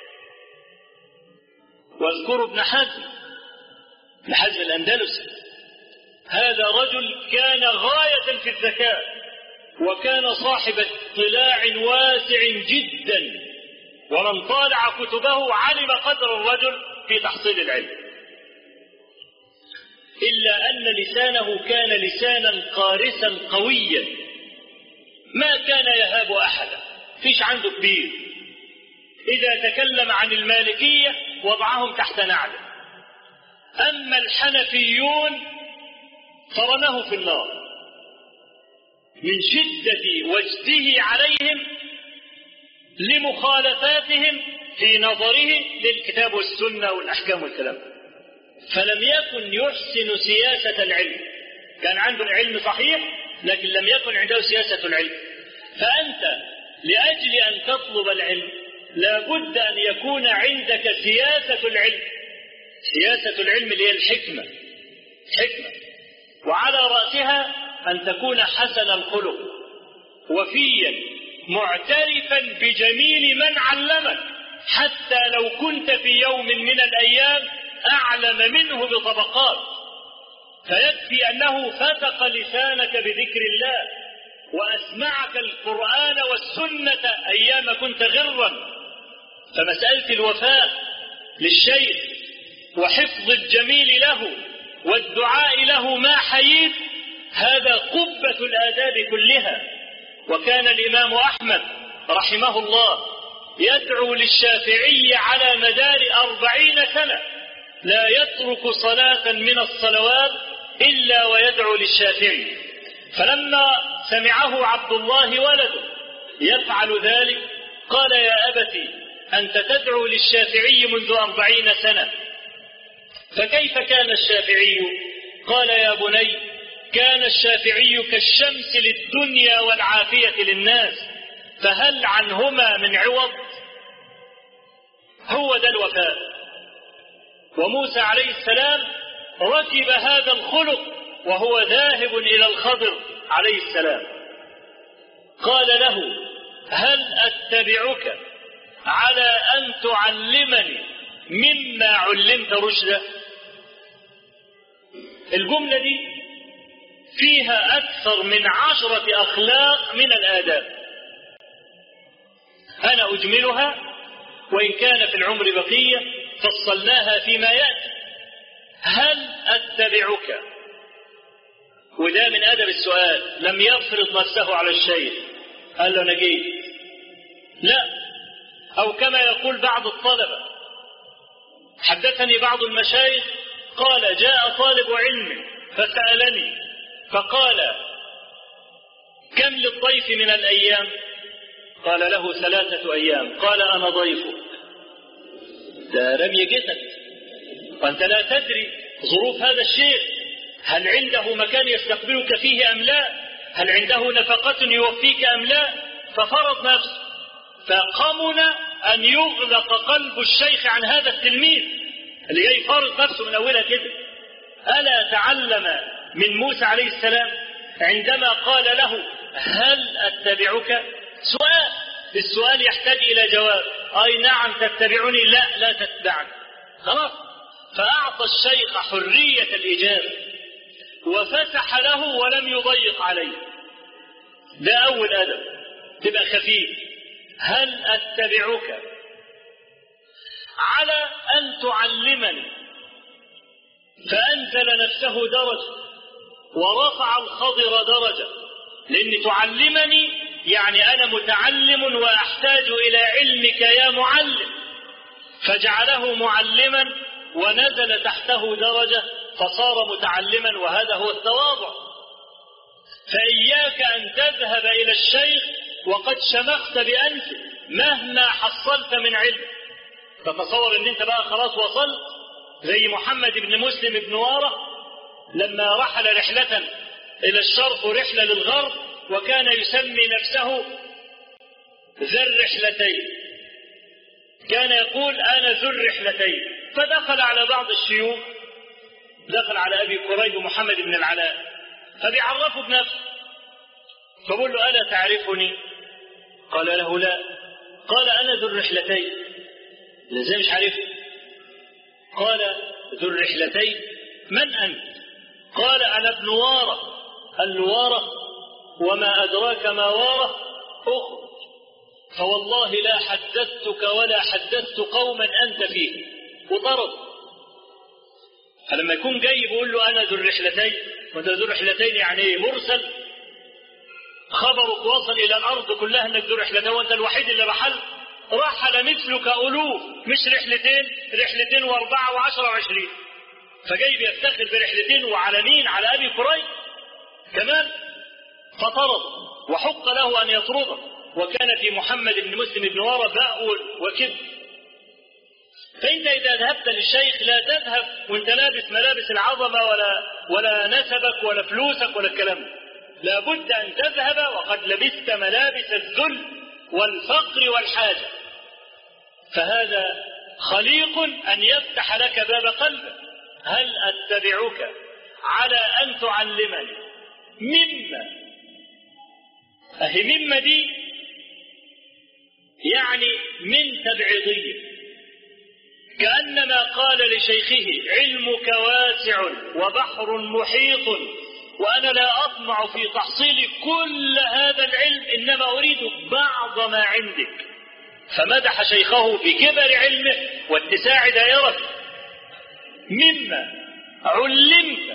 واذكروا ابن حزم الأندلسي، هذا رجل كان غاية في الذكاء وكان صاحب اطلاع واسع جدا، ومن طالع كتبه علم قدر الرجل في تحصيل العلم، إلا أن لسانه كان لسانا قارسا قويا ما كان يهاب أحدا، فيش عنده كبير. إذا تكلم عن المالكية وضعهم تحت نعله، أما الحنفيون فرمه في النار من شدة وجده عليهم لمخالفاتهم في نظره للكتاب والسنة والأحكام والكلام. فلم يكن يحسن سياسة العلم، كان عنده العلم صحيح لكن لم يكن عنده سياسة العلم. فأنت لأجل أن تطلب العلم لا بد أن يكون عندك سياسة العلم. سياسة العلم اللي هي الحكمة، وعلى رأسها أن تكون حسن الخلق وفيا معترفا بجميل من علمك، حتى لو كنت في يوم من الأيام أعلم منه بطبقات، فيكفي أنه فتق لسانك بذكر الله وأسمعك القرآن والسنة أيام كنت غرا. فمسألة الوفاء للشيخ وحفظ الجميل له والدعاء له ما حييت، هذا قبة الآداب كلها. وكان الإمام أحمد رحمه الله يدعو للشافعي على مدار 40 سنة، لا يترك صلاة من الصلوات إلا ويدعو للشافعي. فلما سمعه عبد الله ولده يفعل ذلك قال: يا أبتي أنت تدعو للشافعي منذ 40 سنة، فكيف كان الشافعي؟ قال: يا بني، كان الشافعي كالشمس للدنيا والعافية للناس، فهل عنهما من عوض؟ هو ده الوفاء. وموسى عليه السلام ركب هذا الخلق وهو ذاهب إلى الخضر عليه السلام، قال له: هل أتبعك على أن تعلمني مما علمت رشدا؟ الجملة دي فيها أكثر من 10 أخلاق من الآداب، أنا أجملها وإن كان في العمر بقية فصلناها فيما يأتي. هل أتبعك؟ وده من أدب السؤال، لم يفرض نفسه على الشيخ قال له: أنا جيت. لا، أو كما يقول بعض الطلبة، حدثني بعض المشايخ قال: جاء طالب علم فسألني فقال: كم للضيف من الأيام؟ قال له: 3 أيام. قال: أنا ضيفك. ده رمي جتك، وأنت لا تدري ظروف هذا الشيخ، هل عنده مكان يستقبلك فيه أم لا، هل عنده نفقة يوفيك أم لا. ففرض نفسه، فقمن أن يغلق قلب الشيخ عن هذا التلميذ اللي جاي فرض نفسه من أولها كده. ألا تعلم من موسى عليه السلام عندما قال له هل أتبعك؟ سؤال، السؤال يحتاج إلى جواب. أي نعم تتبعني، لا تتبعني. خلاص، فأعطى الشيخ حرية الإجابة وفسح له ولم يضيق عليه. ده أول أدب، تبقى خفيف. هل أتبعك على أن تعلمني؟ فأنزل نفسه درجة ورفع الخضر درجة، لأن تعلمني يعني أنا متعلم وأحتاج إلى علمك يا معلم، فجعله معلما ونزل تحته درجة فصار متعلما، وهذا هو التواضع. فإياك أن تذهب إلى الشيخ وقد شمخت بأنفه مهما حصلت من علم. تتصور أن أنت بقى خلاص وصلت زي محمد بن مسلم بن وارة لما رحل رحلة إلى الشرق ورحلة للغرب، وكان يسمي نفسه ذا الرحلتين، كان يقول أنا ذو الرحلتين. فدخل على بعض الشيوخ، دخل على أبي كريب ومحمد بن العلاء، فبيعرفوا بنفسه، فقول له ألا تعرفني؟ قال له لا. قال أنا ذو الرحلتين. لازم مش عارفه. قال ذو الرحلتين من أنت؟ قال أنا ابن وارة. قال له وارة؟ وما أدراك ما وارة؟ أخرج، فوالله لا حدثتك ولا حدثت قوما أنت فيه. وطرد. فلما يكون جاي بيقول له أنا ذو الرحلتين، وده ذو الرحلتين يعني مرسل، خبرك وصل إلى الأرض كلها أنك ذو الرحلتين وأنت الوحيد اللي رحل مثلك ألوف، مش رحلتين واربعة وعشرة وعشرين. فجاي بيفتخر برحلتين وعلى مين؟ على أبي كريب كمان. فطرد، وحق له أن يطرده. وكان في محمد بن مسلم بن وارة باء وكذب. فأنت إذا ذهبت للشيخ لا تذهب وانت لابس ملابس العظمة ولا نسبك ولا فلوسك ولا الكلام. لابد أن تذهب وقد لبست ملابس الذل والفقر والحاجة. فهذا خليق أن يفتح لك باب قلبك. هل أتبعك على أن تعلمني مما مما دي يعني من تبعيضية، كأنما قال لشيخه علمك واسع وبحر محيط وأنا لا أطمع في تحصيل كل هذا العلم، إنما أريد بعض ما عندك. فمدح شيخه بكبر علمه واتساع دائرته. مما علمت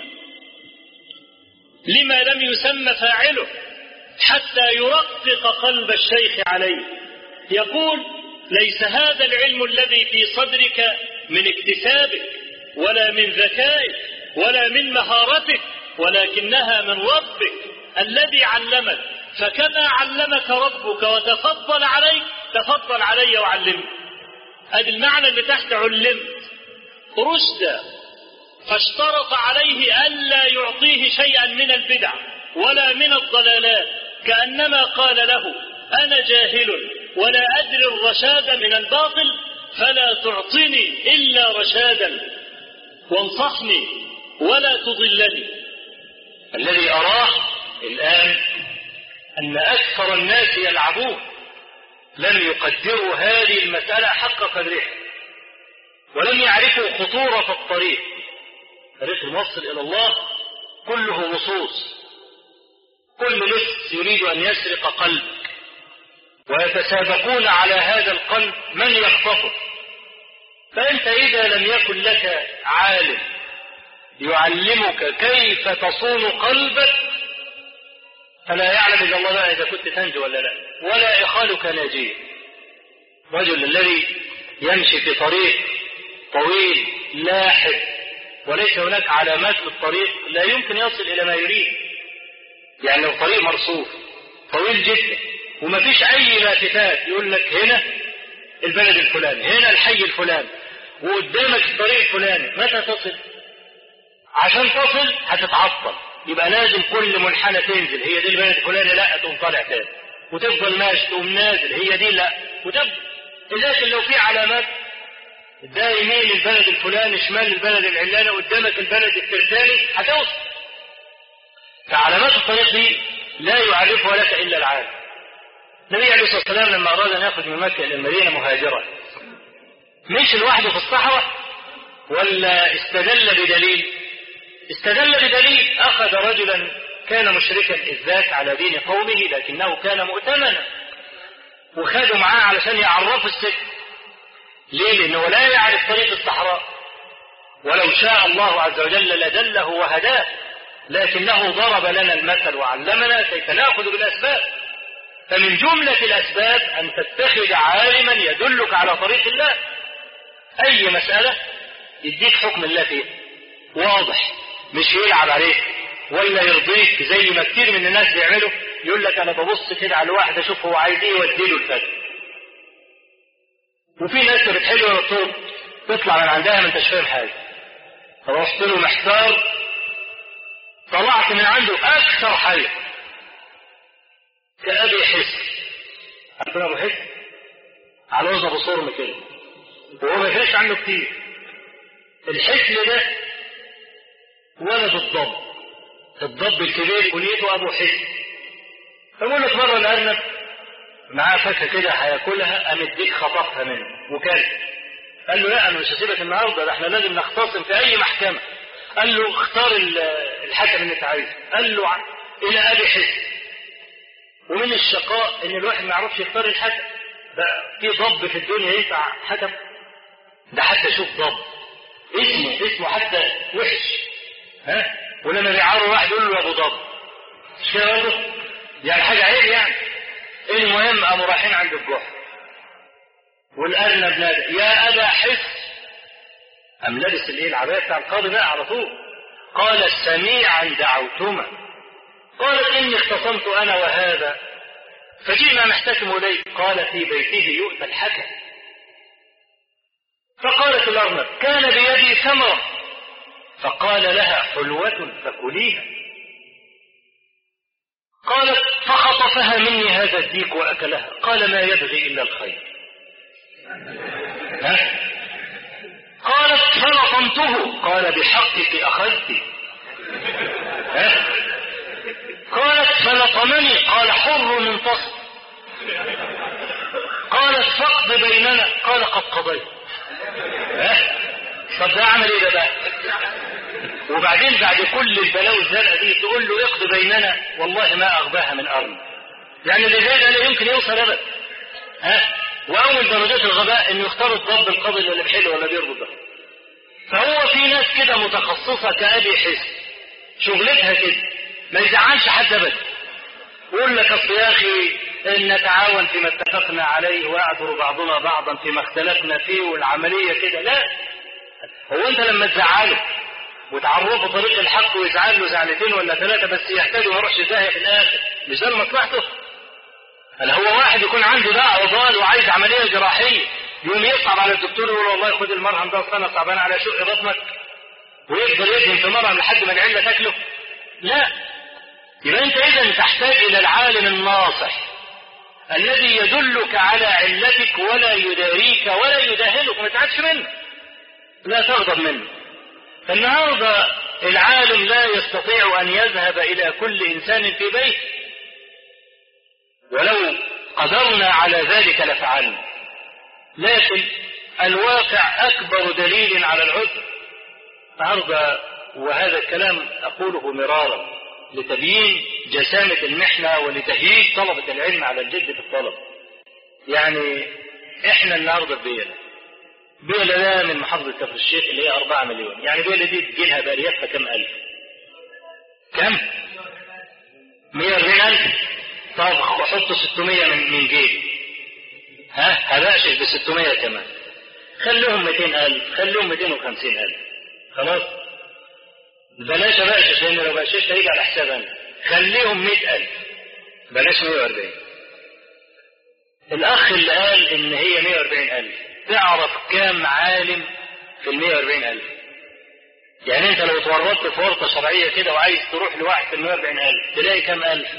لما لم يسمى فاعله حتى يرقق قلب الشيخ عليه. يقول ليس هذا العلم الذي في صدرك من اكتسابك ولا من ذكائك ولا من مهارتك، ولكنها من ربك الذي علمك. فكما علمك ربك وتفضل عليك تفضل علي وعلمك. هذا المعنى اللي تحت علمت رشدا. فاشترط عليه ألا يعطيه شيئا من البدع ولا من الضلالات، كأنما قال له أنا جاهل ولا أدري الرشاد من الباطل، فلا تعطني إلا رشادا وانصحني ولا تضلني. الذي أراه الآن أن أكثر الناس يلعبون، لم يقدروا هذه المسألة حق قدرها، ولم يعرفوا خطورة الطريق. طريق الموصل إلى الله كله لصوص، كل لص يريد أن يسرق قلبك، ويتسابقون على هذا القلب من يخطفه. فأنت إذا لم يكن لك عالم يعلمك كيف تصون قلبك فلا يعلم إلا الله بقى إذا كنت تنجو ولا لا، ولا إخالك ناجيه. رجل الذي يمشي في طريق طويل لاحق وليس هناك علامات للطريق لا يمكن يصل إلى ما يريد. يعني لو طريق مرصوف طويل جدا وما فيش أي لافتات يقول لك هنا البلد الفلاني، هنا الحي الفلاني، وقدامك الطريق الفلاني، متى تصل؟ عشان تصل هتتعطل، يبقى لازم كل منحنى تنزل، هي دي البلد الفلاني، لا تقوم طالع تاني، وتفضل ماشي تقوم نازل، هي دي لا، وتفضل. لكن لو في علامات ده يمين البلد الفلاني، شمال البلد العلاني، قدامك البلد الترتاني، هتوصل. فعلامات الطريق دي لا يعرفها لك إلا العالم. النبي عليه الصلاة والسلام لما أراد أن يأخذ من مكة إلى المدينة مهاجرا مش لوحده في الصحراء ولا استدل بدليل؟ استدل بدليل. أخذ رجلا كان مشركا إذ ذاك على دين قومه لكنه كان مؤتمنا وخدوا معاه علشان يعرفوا السكة. ليه؟ لأنه لا يعرف طريق الصحراء، ولو شاء الله عز وجل لدله وهداه، لكنه ضرب لنا المثل وعلمنا كيف نأخذ بالأسباب. فمن جملة الأسباب أن تتخذ عالما يدلك على طريق الله. أي مسألة يديك حكم الله فيه واضح، مش يلعب عليك ولا يرضيك زي ما كتير من الناس بيعملوا، يقول لك أنا ببص كده على الواحد أشوف هو عايز إيه وأديله الفجر. وفي ناس بتحل ولا تطول تطلع من عندها ما انتش فاهم حاجة. رحت له محتار، طلعت من عنده أكثر حاجة كأبي حس. عارفين أبو حس؟ على وزن أبو صورم كده، وهو ما يفرقش عنه كتير. الحسل ده ولد الضب، الضب الكبير كنيته أبو حسل. فقول لك مرة الأرنب معاه فاكهة كده هياكلها، قام اديك خطفها منه وكل. قال له لا أنا مش هسيبك النهارده، ده احنا لازم نختصم في أي محكمة. قال له اختار الحكم اللي انت عايزه. قال له إلى أبي حسل. ومن الشقاء إن الواحد ما يعرفش يختار الحكم. بقى في ضب في الدنيا ينفع حكم؟ ده حتى شوف ضب اسمه حتى وحش، ها؟ ولما بيعاروا واحد يقول له يا ابو ضب، مش كده برضه؟ يعني حاجه عيب يعني. المهم قاموا رايحين عند الجحر والارنب نادى يا ابا حس. قام لابس العبايه بتاع القاضي بقى على طول. قال سميعا دعوتما. قالت اني اختصمت انا وهذا فجئنا نحتكم اليه. قال في بيته يؤتى الحكم. فقالت الأرنب كان بيدي ثمرة. فقال لها حلوة فكليها. قالت فخطفها مني هذا الديك وأكلها. قال ما يبغي إلا الخير. قالت فلطمته. قال بحقك أخذت. قالت فلطمني. قال حر منتصر. قالت فاقض بيننا. قال قد قضيت. طب ده اعمل ايه ده بقى؟ وبعدين بعد كل البلاوي الزرقاء دي تقول له اقضي بيننا، والله ما اغباها من ارض. يعني اللي زي ده لا يمكن يوصل ابدا. واول درجات الغباء انه يختار الضب القاضي اللي بحله ولا بيربط ده. فهو في ناس كده متخصصه كأبي حس، شغلتها كده ما يزعلش حد ابدا. يقول لك اصل يا اخي ان نتعاون فيما اتفقنا عليه ويعذر بعضنا بعضا فيما اختلفنا فيه، والعمليه كده. لا، هو انت لما تزعله وتعرفه طريق الحق ويزعل له زعلتين ولا ثلاثه بس يحتاج وما يروحش داهيه في الاخر، مش ده مصلحته؟ هل هو واحد يكون عنده ده عضال وعايز عمليه جراحيه يقوم يصعب على الدكتور يقول والله خد المرهم ده انا صعبان على شق بطنك ويفضل يدهن في مرهم لحد ما العله تاكله؟ لا. يبقى انت اذا تحتاج الى العالم الناصح الذي يدلك على علتك ولا يداريك ولا يداهنك وما تتعبش منه، لا تغضب منه. فالنهارده العالم لا يستطيع ان يذهب الى كل انسان في بيته، ولو قدرنا على ذلك لفعلنا، لكن الواقع اكبر دليل على العذر. النهارده وهذا الكلام اقوله مرارا لتبيين جسامة المحنة ولتهيئ طلبة العلم على الجد في الطلب. يعني احنا النهارده بيلة ده من محافظة كفر الشيخ اللي هي 4 مليون، يعني بيلة دي تجيلها بارياتها كم ألف؟ كم؟ 140,000. طب حط 600 من جيبي، هبقشش ب 600 كمان، خليهم 200,000، خليهم 250,000، خلاص بلاش بقشش، لان لو بقششت هيجي على حساب انا. خليهم 100,000، بلاش 140. الاخ اللي قال ان هي 140,000، تعرف كام عالم في 140,000؟ يعني انت لو اتورطت في ورطه شرعيه كده وعايز تروح لواحد في 140,000 تلاقي كام الف؟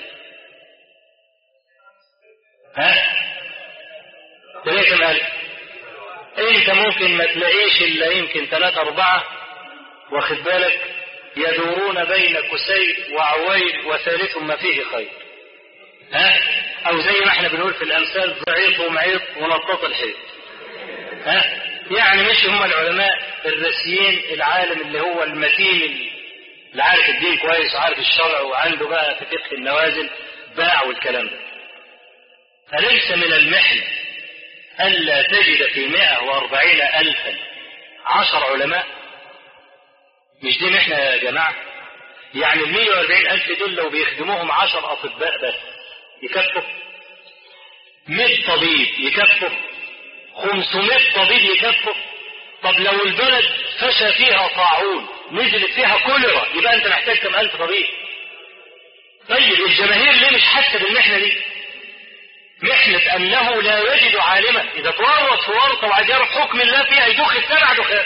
تلاقي كام الف؟ انت ممكن ما تلاقيش الا يمكن 3 4، واخد بالك، يدورون بين كسي وعويل وثالث ما فيه خير. أو زي ما احنا بنقول في الأمثال زعيط ومعيط ونطط الحيط. يعني مش هم العلماء الراسيين، العالم اللي هو المتين اللي عارف الدين كويس وعارف الشرع وعنده بقى في فقه النوازل باع والكلام ده. أليس من المحن ألا تجد في 140,000 10 علماء؟ مش دي محنة يا جماعة؟ يعني 140,000 دول لو بيخدموهم 10 أطباء بس يكفوا؟ 100 طبيب يكفوا؟ 500 طبيب يكفوا؟ طب لو البلد فشى فيها طاعون نزلت فيها كوليرا يبقى أنت محتاج كم ألف طبيب؟ طيب الجماهير ليه مش حاسة بالمحنة دي؟ محنة أنه لا يجد عالما، إذا تورط في ورطة وعايز يعرف حكم الله فيها يدخل 7 دخان.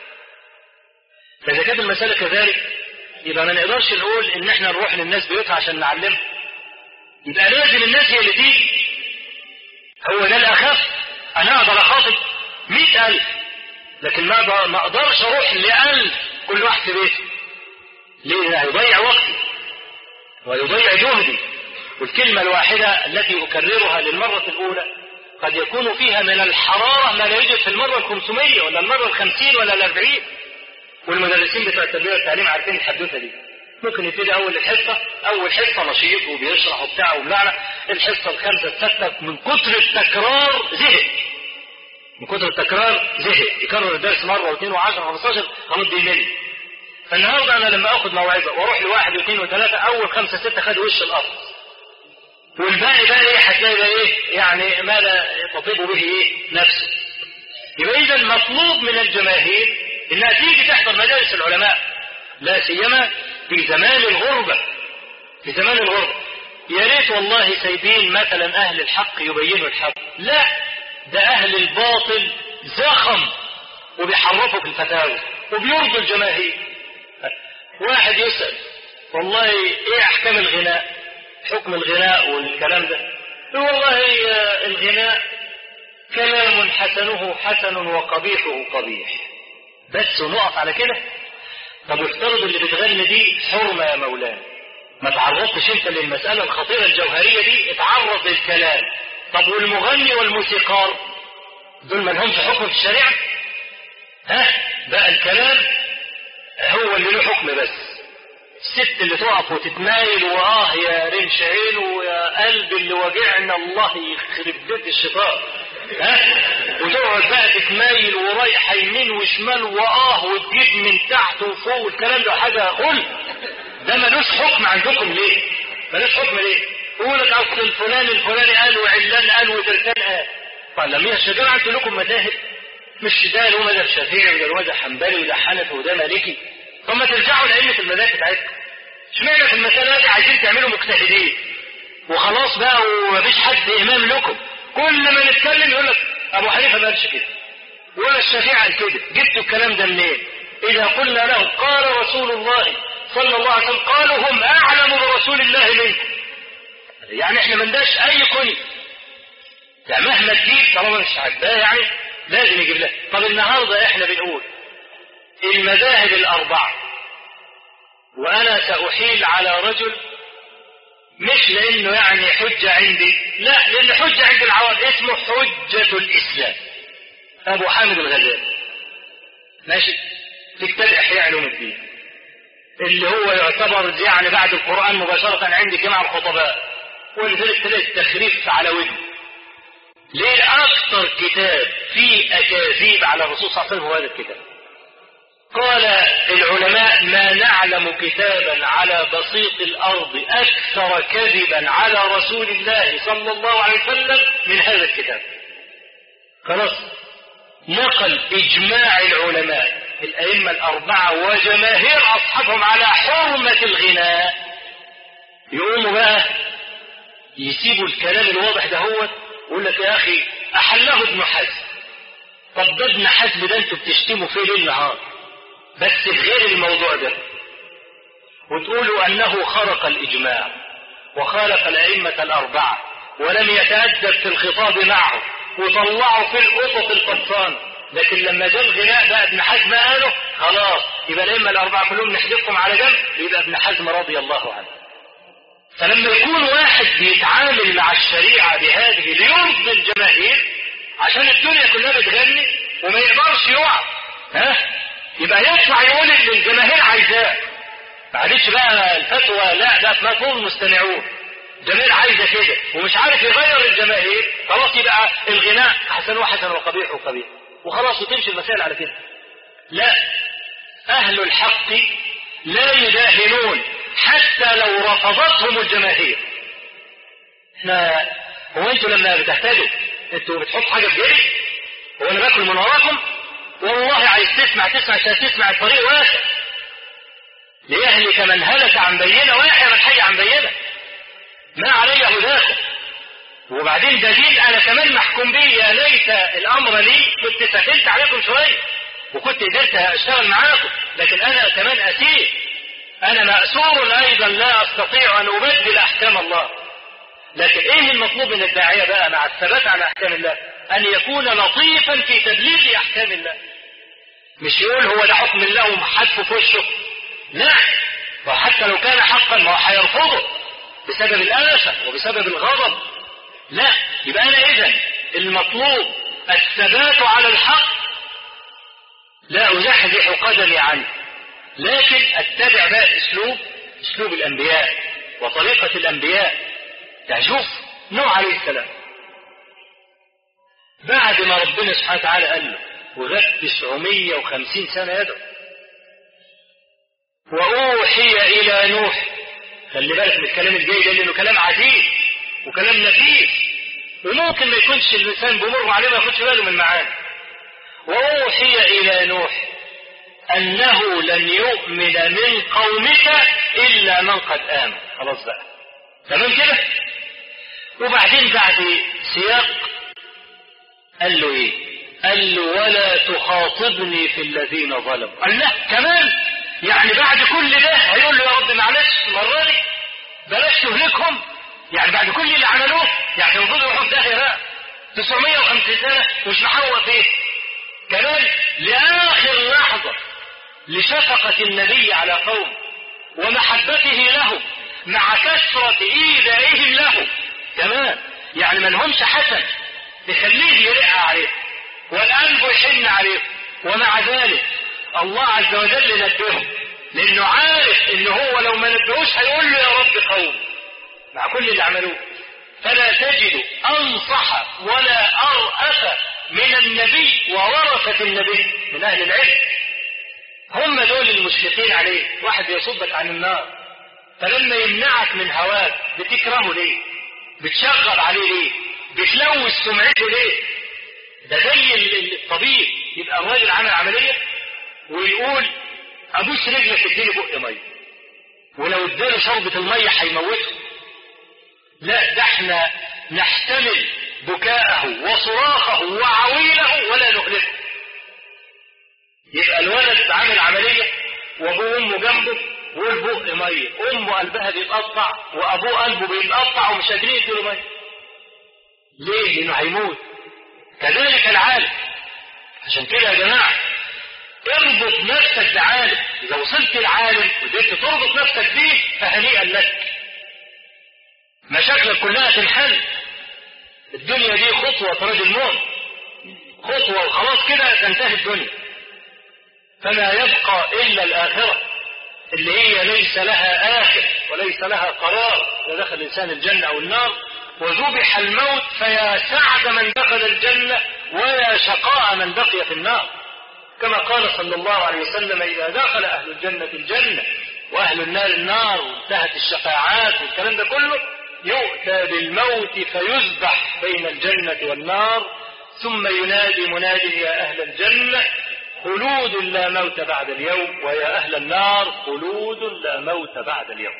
فإذا كانت المسألة كذلك يبقى ما نقدرش نقول إن احنا نروح للناس بيوتها عشان نعلمها. يبقى لازم الناس هي اللي تيجي. هو ده الأخف. أنا أقدر أخاطب 100,000 لكن ما أقدرش أروح ل1000 كل واحد في بيته. ليه؟ هيضيع وقتي ويضيع جهدي. والكلمة الواحدة التي أكررها للمرة الأولى قد يكون فيها من الحرارة ما لا يوجد في المرة 500 ولا المرة 50 ولا 40. والمدرسين بتوع التربية والتعليم عارفين الحدوثة دي. ممكن يبتدي أول حصة نشيط وبيشرح وبتاع وبلعنا، الحصة الخامسة السادسة من كتر التكرار زهق، يكرر الدرس مرة واثنين و10 و15 غمض يمل. فالنهارده أنا لما أخذ موعظة وأروح لواحد واثنين وثلاثة أول 5 6 خدوا وش الأرض، والباقي بقى إيه هتلاقي بقى إيه يعني ما لا تطيب به إيه نفسه. يبقى إذا مطلوب من الجماهير إنها تيجي تحضر مجالس العلماء، لا سيما في زمان الغربة. يا ريت والله سايبين مثلا أهل الحق يبينوا الحق، لا ده أهل الباطل زخم وبيحرفوا في الفتاوى وبيرضوا الجماهير. واحد يسأل والله إيه أحكام الغناء، حكم الغناء والكلام ده، والله الغناء كلام حسنه حسن وقبيحه قبيح، بس ونقف على كده. طب افترض اللي بتغني دي حرمة يا مولانا، ما تعرضتش انت للمسألة الخطيرة الجوهرية دي، اتعرض للكلام. طب والمغني والموسيقار دول ما لهمش حكم في الشريعة؟ بقى الكلام هو اللي له حكم بس. الست اللي تقف وتتمايل يا رمش عينه ويا قلب اللي وجعنا الله يخرب بيت الشيطان، وتقعد بقى تتمايل ورايحة يمين وشمال وتجيب من تحت وفوق والكلام ده حاجة خل. ده ملوش حكم عندكم ليه؟ ملوش حكم ليه؟ يقول لك اصل الفلاني قال وعلان قال وتركان قال. طيب لما الشجاعة انتوا لكم مذاهب، مش ده له مذهب شافعي وده مذهب حنبلي وده حنفي وده مالكي، طب ما ترجعوا لأئمة المذاهب بتاعتكم. اشمعنى في المسألة دي عايزين تعملوا مجتهدين وخلاص بقى ومفيش حد إمام لكم؟ كل ما نتكلم يقول لك أبو حنيفة ما قالش كده ولا الشافعي قال كده، جبتوا الكلام ده منين؟ إذا قلنا لهم قال رسول الله صلى الله عليه وسلم قالوا هم أعلم برسول الله منكم. يعني احنا ما نداش أي كل، يعني مهما تجيب طالما مش عاجباه يعني لازم يجيب لها. طب النهارده احنا بنقول المذاهب الأربعة، وأنا سأحيل على رجل مش لأنه يعني حجة عندي، لا لأنه حجة عند العوام، اسمه حجة الإسلام أبو حامد الغزالي، ماشي، في كتاب إحياء علوم الدين اللي هو يعتبر يعني بعد القرآن مباشرة عند جماعة الخطباء، ولذلك تلاقي التخريف على وجهه. ليه أكثر كتاب فيه أكاذيب على الرسول صلى الله عليه وسلم هو هذا الكتاب. قال العلماء ما نعلم كتابا على بسيط الأرض أكثر كذبا على رسول الله صلى الله عليه وسلم من هذا الكتاب. خلاص نقل إجماع العلماء الأئمة الأربعة وجماهير أصحابهم على حرمة الغناء، يقوموا بقى يسيبوا الكلام الواضح ده هو ويقول لك يا أخي أحله ابن حزم. طب ده ابن حزم ده انتوا بتشتموا فيه ليل نهار، بس في غير الموضوع ده، وتقولوا أنه خرق الإجماع وخالف الأئمة الأربعة ولم يتأدب في الخطاب معه وطلعوا في القطط القطان. لكن لما جاء الغناء بقى ابن حزم قاله خلاص يبقى الأئمة الأربعة كلهم نحذفهم على جنب، يبقى ابن حزم رضي الله عنه. فلما يكون واحد بيتعامل مع الشريعة بهذه ليرضي الجماهير عشان الدنيا كلها بتغني وما يقدرش يقع، يبقى يطلع يقول ان الجماهير عايزاه. ما عادتش بقى الفتوى لا ده مطلوب مستمعون، الجماهير عايزه كده ومش عارف يغير الجماهير، خلاص يبقى الغناء حسن وحسن وقبيح وقبيح وخلاص وتمشي المسائل على كده. لا، اهل الحق لا يداهنون حتى لو رفضتهم الجماهير. هو انتوا لما بتهتدوا انتوا بتحطوا حاجه في جيبي؟ هو انا باكل من وراكم؟ والله عايز تسمع عشان تسمع الطريق واسع. ليهلك من هلك عن بينه ويحيى من حي عن بينه. ما علي هداكم. وبعدين ده دين انا كمان محكوم بيه. يا ليت الامر لي كنت سهلت عليكم شويه وكنت قدرت اشتغل معاكم، لكن انا كمان اسير، انا مأسور ايضا لا استطيع ان ابدل احكام الله. لكن ايه المطلوب من الداعيه بقى مع الثبات على احكام الله؟ ان يكون لطيفا في تبليغ احكام الله، مش يقول هو ده حكم الله ومحدفه في وشه. لا، وحتى لو كان حقا ما هو هيرفضه بسبب الآفة وبسبب الغضب. لا، يبقى انا اذا المطلوب الثبات على الحق، لا ازحزح قدمي عنه، لكن اتبع بقى اسلوب الانبياء وطريقة الانبياء. يعني شوف نوح عليه السلام بعد ما ربنا سبحانه وتعالى قال له وغاب 950 سنة يدعو، وأوحي إلى نوح. خلي بالك من الكلام الجاي ده لأنه كلام عجيب وكلام نفيس وممكن ما يكونش الإنسان بمر عليه ما ياخدش باله من معاني. وأوحي إلى نوح أنه لن يؤمن من قومك إلا من قد آمن. خلاص بقى تمام كده. وبعدين بعد سياق قال له ايه؟ قال له ولا تخاطبني في الذين ظلموا. قال لا كمان، يعني بعد كل ده هيقول له يا رب معلش المره دي بلاش تهلكهم، يعني بعد كل اللي عملوه يعني المفروض يروحوا في داهيه بقى 950 سنه مش محوط فيه كمان لاخر لحظه لشفقه النبي على قوم ومحبته لهم مع كثره ايذائهم له كمان، يعني ما لهمش حسن يخليه يرق عليه والقلب يحن عليه. ومع ذلك الله عز وجل نبههم لانه عارف ان هو لو ما نبهوش هيقول له يا رب قوم مع كل اللي عملوه. فلا تجد انصح ولا ارأف من النبي وورثة النبي من اهل العلم. هم دول المشفقين عليه. واحد يصدك عن النار فلما يمنعك من هواك بتكرهه ليه؟ بتشغل عليه ليه؟ بتلوث سمعته ليه؟ ده زي الطبيب يبقى الراجل عمل عمليه ويقول ابوس رجلك اديني بق ميه، ولو اداله شربة الميه هيموته. لا، ده احنا نحتمل بكاءه وصراخه وعويله ولا نهلكه. يبقى الولد عامل عمليه وابوه وامه جنبه والبق ميه، امه قلبها بيتقطع وابوه قلبه بيتقطع ومش قادرين يديله ميه. ليه؟ لانه هيموت. كذلك العالم. عشان كده يا جماعه اربط نفسك بعالم. اذا وصلت العالم وقدرت تربط نفسك بيه فهنيئا لك، مشاكلك كلها تنحل. الدنيا دي خطوه طريق الموت، خطوه وخلاص كده تنتهي الدنيا، فلا يبقى الا الاخره اللي هي ليس لها آخر وليس لها قرار. إذا دخل الإنسان الجنة أو النار وذبح الموت فيا سعد من دخل الجنة ويا شقاء من بقي في النار، كما قال صلى الله عليه وسلم إذا دخل أهل الجنة الجنة وأهل النار النار وانتهت الشفاعات والكلام ده كله يؤتى بالموت فيذبح بين الجنة والنار ثم ينادي مناد يا أهل الجنة خلود لا موت بعد اليوم ويا أهل النار خلود لا موت بعد اليوم.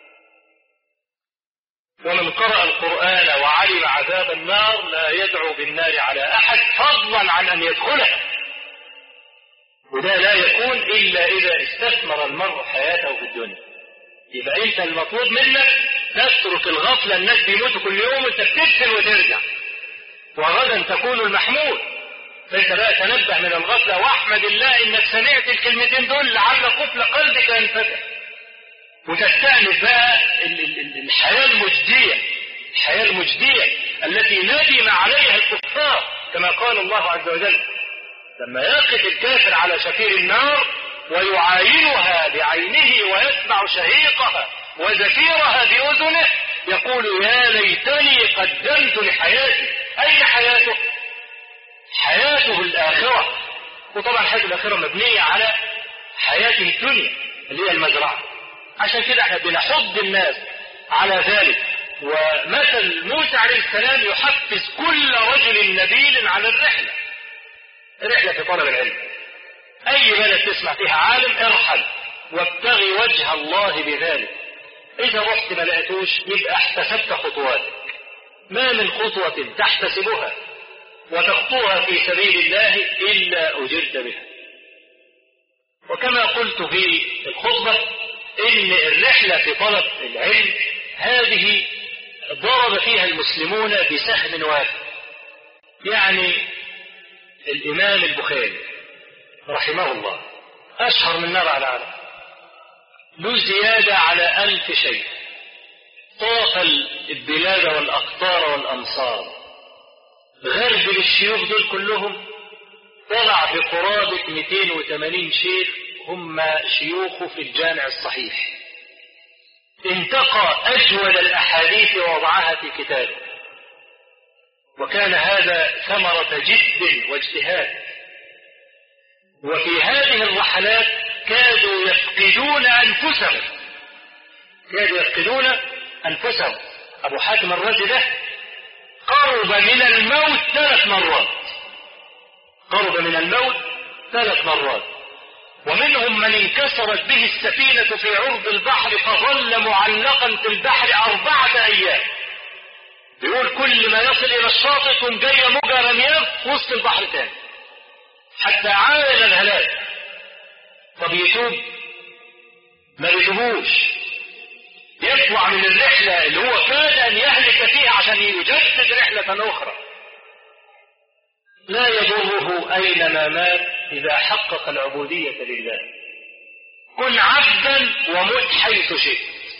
ومن قرأ القرآن وعلم عذاب النار لا يدعو بالنار على أحد فضلا عن أن يدخلها، وده لا يكون إلا إذا استثمر المرء حياته في الدنيا. يبقى أنت المطلوب منك تترك الغفلة. الناس بيموتوا كل يوم وأنت بتدفن وترجع، وغدا تكون المحمول. فانت بقى تنبه من الغفلة واحمد الله انك سمعت الكلمتين دول لعل قفل قلبك ينفتح، وتستأنف بقى الحياة المجدية، الحياة المجدية التي ندم عليها الكفار، كما قال الله عز وجل لما يقف الكافر على شفير النار ويعاينها بعينه ويسمع شهيقها وزفيرها بأذنه يقول يا ليتني قدمت لحياتي. أين حياته؟ حياته الآخرة. وطبعا حياة الآخرة مبنية على حياة الدنيا اللي هي المزرعة. عشان كده احنا بنحض الناس على ذلك. ومثل موسى عليه السلام يحفز كل رجل نبيل على الرحلة في طلب العلم. أي بلد تسمع فيها عالم ارحل وابتغي وجه الله بذلك. إذا رحت ما لقيتوش يبقى احتسبت خطواتك. ما من خطوة تحتسبها وتخطوها في سبيل الله إلا أجرت بها. وكما قلت في الخطبة إن الرحلة في طلب العلم هذه ضرب فيها المسلمون بسهم واحد. يعني الإمام البخاري رحمه الله أشهر من نار على العالم، له زيادة على 1000 شيء، طاف البلاد والأقطار والأمصار، غرب للشيوخ دول كلهم، طلع بقرابة 280 شيخ هم شيوخه في الجامع الصحيح، انتقى أجود الأحاديث ووضعها في كتابه. وكان هذا ثمرة جد واجتهاد. وفي هذه الرحلات كادوا يفقدون أنفسهم. أبو حاتم الرازي ده قرب من الموت 3 مرات. ومنهم من انكسرت به السفينة في عرض البحر فظل معلقا في البحر 4 أيام. بيقول كل ما يصل إلى الشاطئ ثم جاية موجة رمياه في وسط البحر تاني حتى عاين الهلاك. طب يتوب؟ ما بيتوبوش. يطلع من الرحلة اللي هو كاد أن يهلك فيها عشان يجدد رحلة أخرى. لا يضره أينما مات إذا حقق العبودية لله. كن عبدا ومت حيث شئت.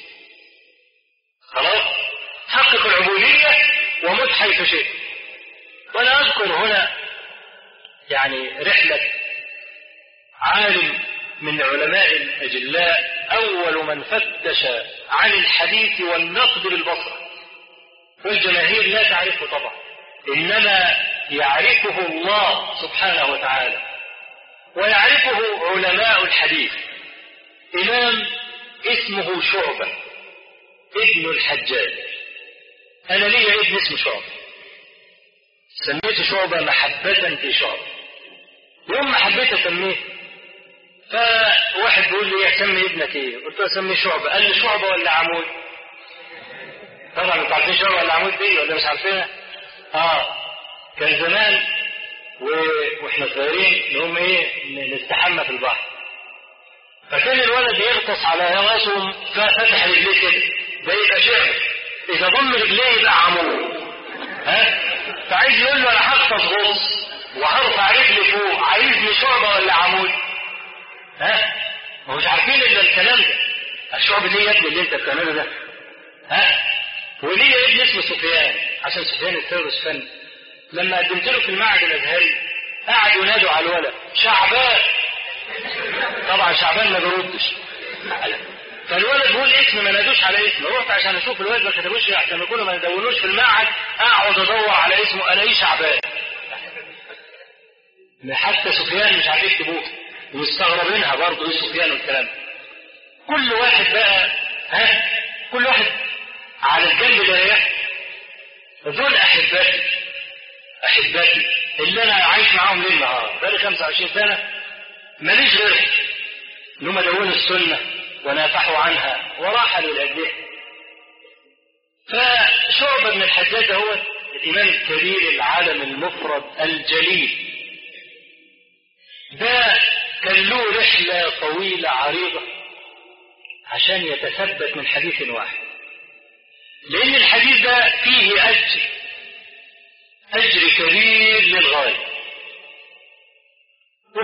خلاص، حقق العبودية ومت حيث شئت. وأنا أذكر هنا يعني رحلة عالم من علماء الأجلاء أول من فتش عن الحديث والنقد بالبصر، والجماهير لا تعرفه طبعا، إنما يعرفه الله سبحانه وتعالى ويعرفه علماء الحديث. إمام اسمه شعبة ابن الحجاج. أنا لي ابن اسمه شعبة، سميته شعبة محبة في شعبة. يوم ما حبيت أسميه فواحد بيقول لي أسمي ابنك إيه؟ قلت له أسمي شعبة. قال لي شعبة ولا عمود؟ طبعا انتوا عارفين شعبة ولا عمود دي ولا مش عارفينها؟ كان زمان واحنا صغيرين نقوم نستحمى في البحر، فكان الولد يغطس على راسه ففتح رجليه كده، ده يبقى شعر. اذا ضم رجليه يبقى عمود. فعايز يقول له انا هغطس غطس وهرفع رجلي فوق، عايزني شعبة ولا عمود؟ مش عارفين الا الكلام ده. الشعب دي يا ابني اللي انت بتعمله ده. وليه ابن اسمه سفيان عشان سفيان الثوري فن. لما قدمت له في المعهد الازهري قعدوا ينادوا على الولد شعبان. طبعا شعبان ما بيردش، فالولد بيقول اسم ما نادوش على اسمه. رحت عشان اشوف الولد ما كتبوش عشان يكونوا ما يدونوش في المعهد، اقعد ادور على اسمه الاقيه شعبان. حتى سفيان مش عارف يكتبوه ومستغربينها برضه ايه سفيان والكلام. كل واحد بقى كل واحد على الجنب ده يحكي. دول احبتي اللي انا عايش معاهم ليل نهار بقالي 25 سنه، ماليش غيرهم ان هم دونوا السنه ونافحوا عنها ورحلوا لاجلها. فشعبة بن الحجاج هو الامام الكبير العالم المفرد الجليل ده، كان له رحله طويله عريضه عشان يتثبت من حديث واحد، لأن الحديث ده فيه أجر كبير للغاية.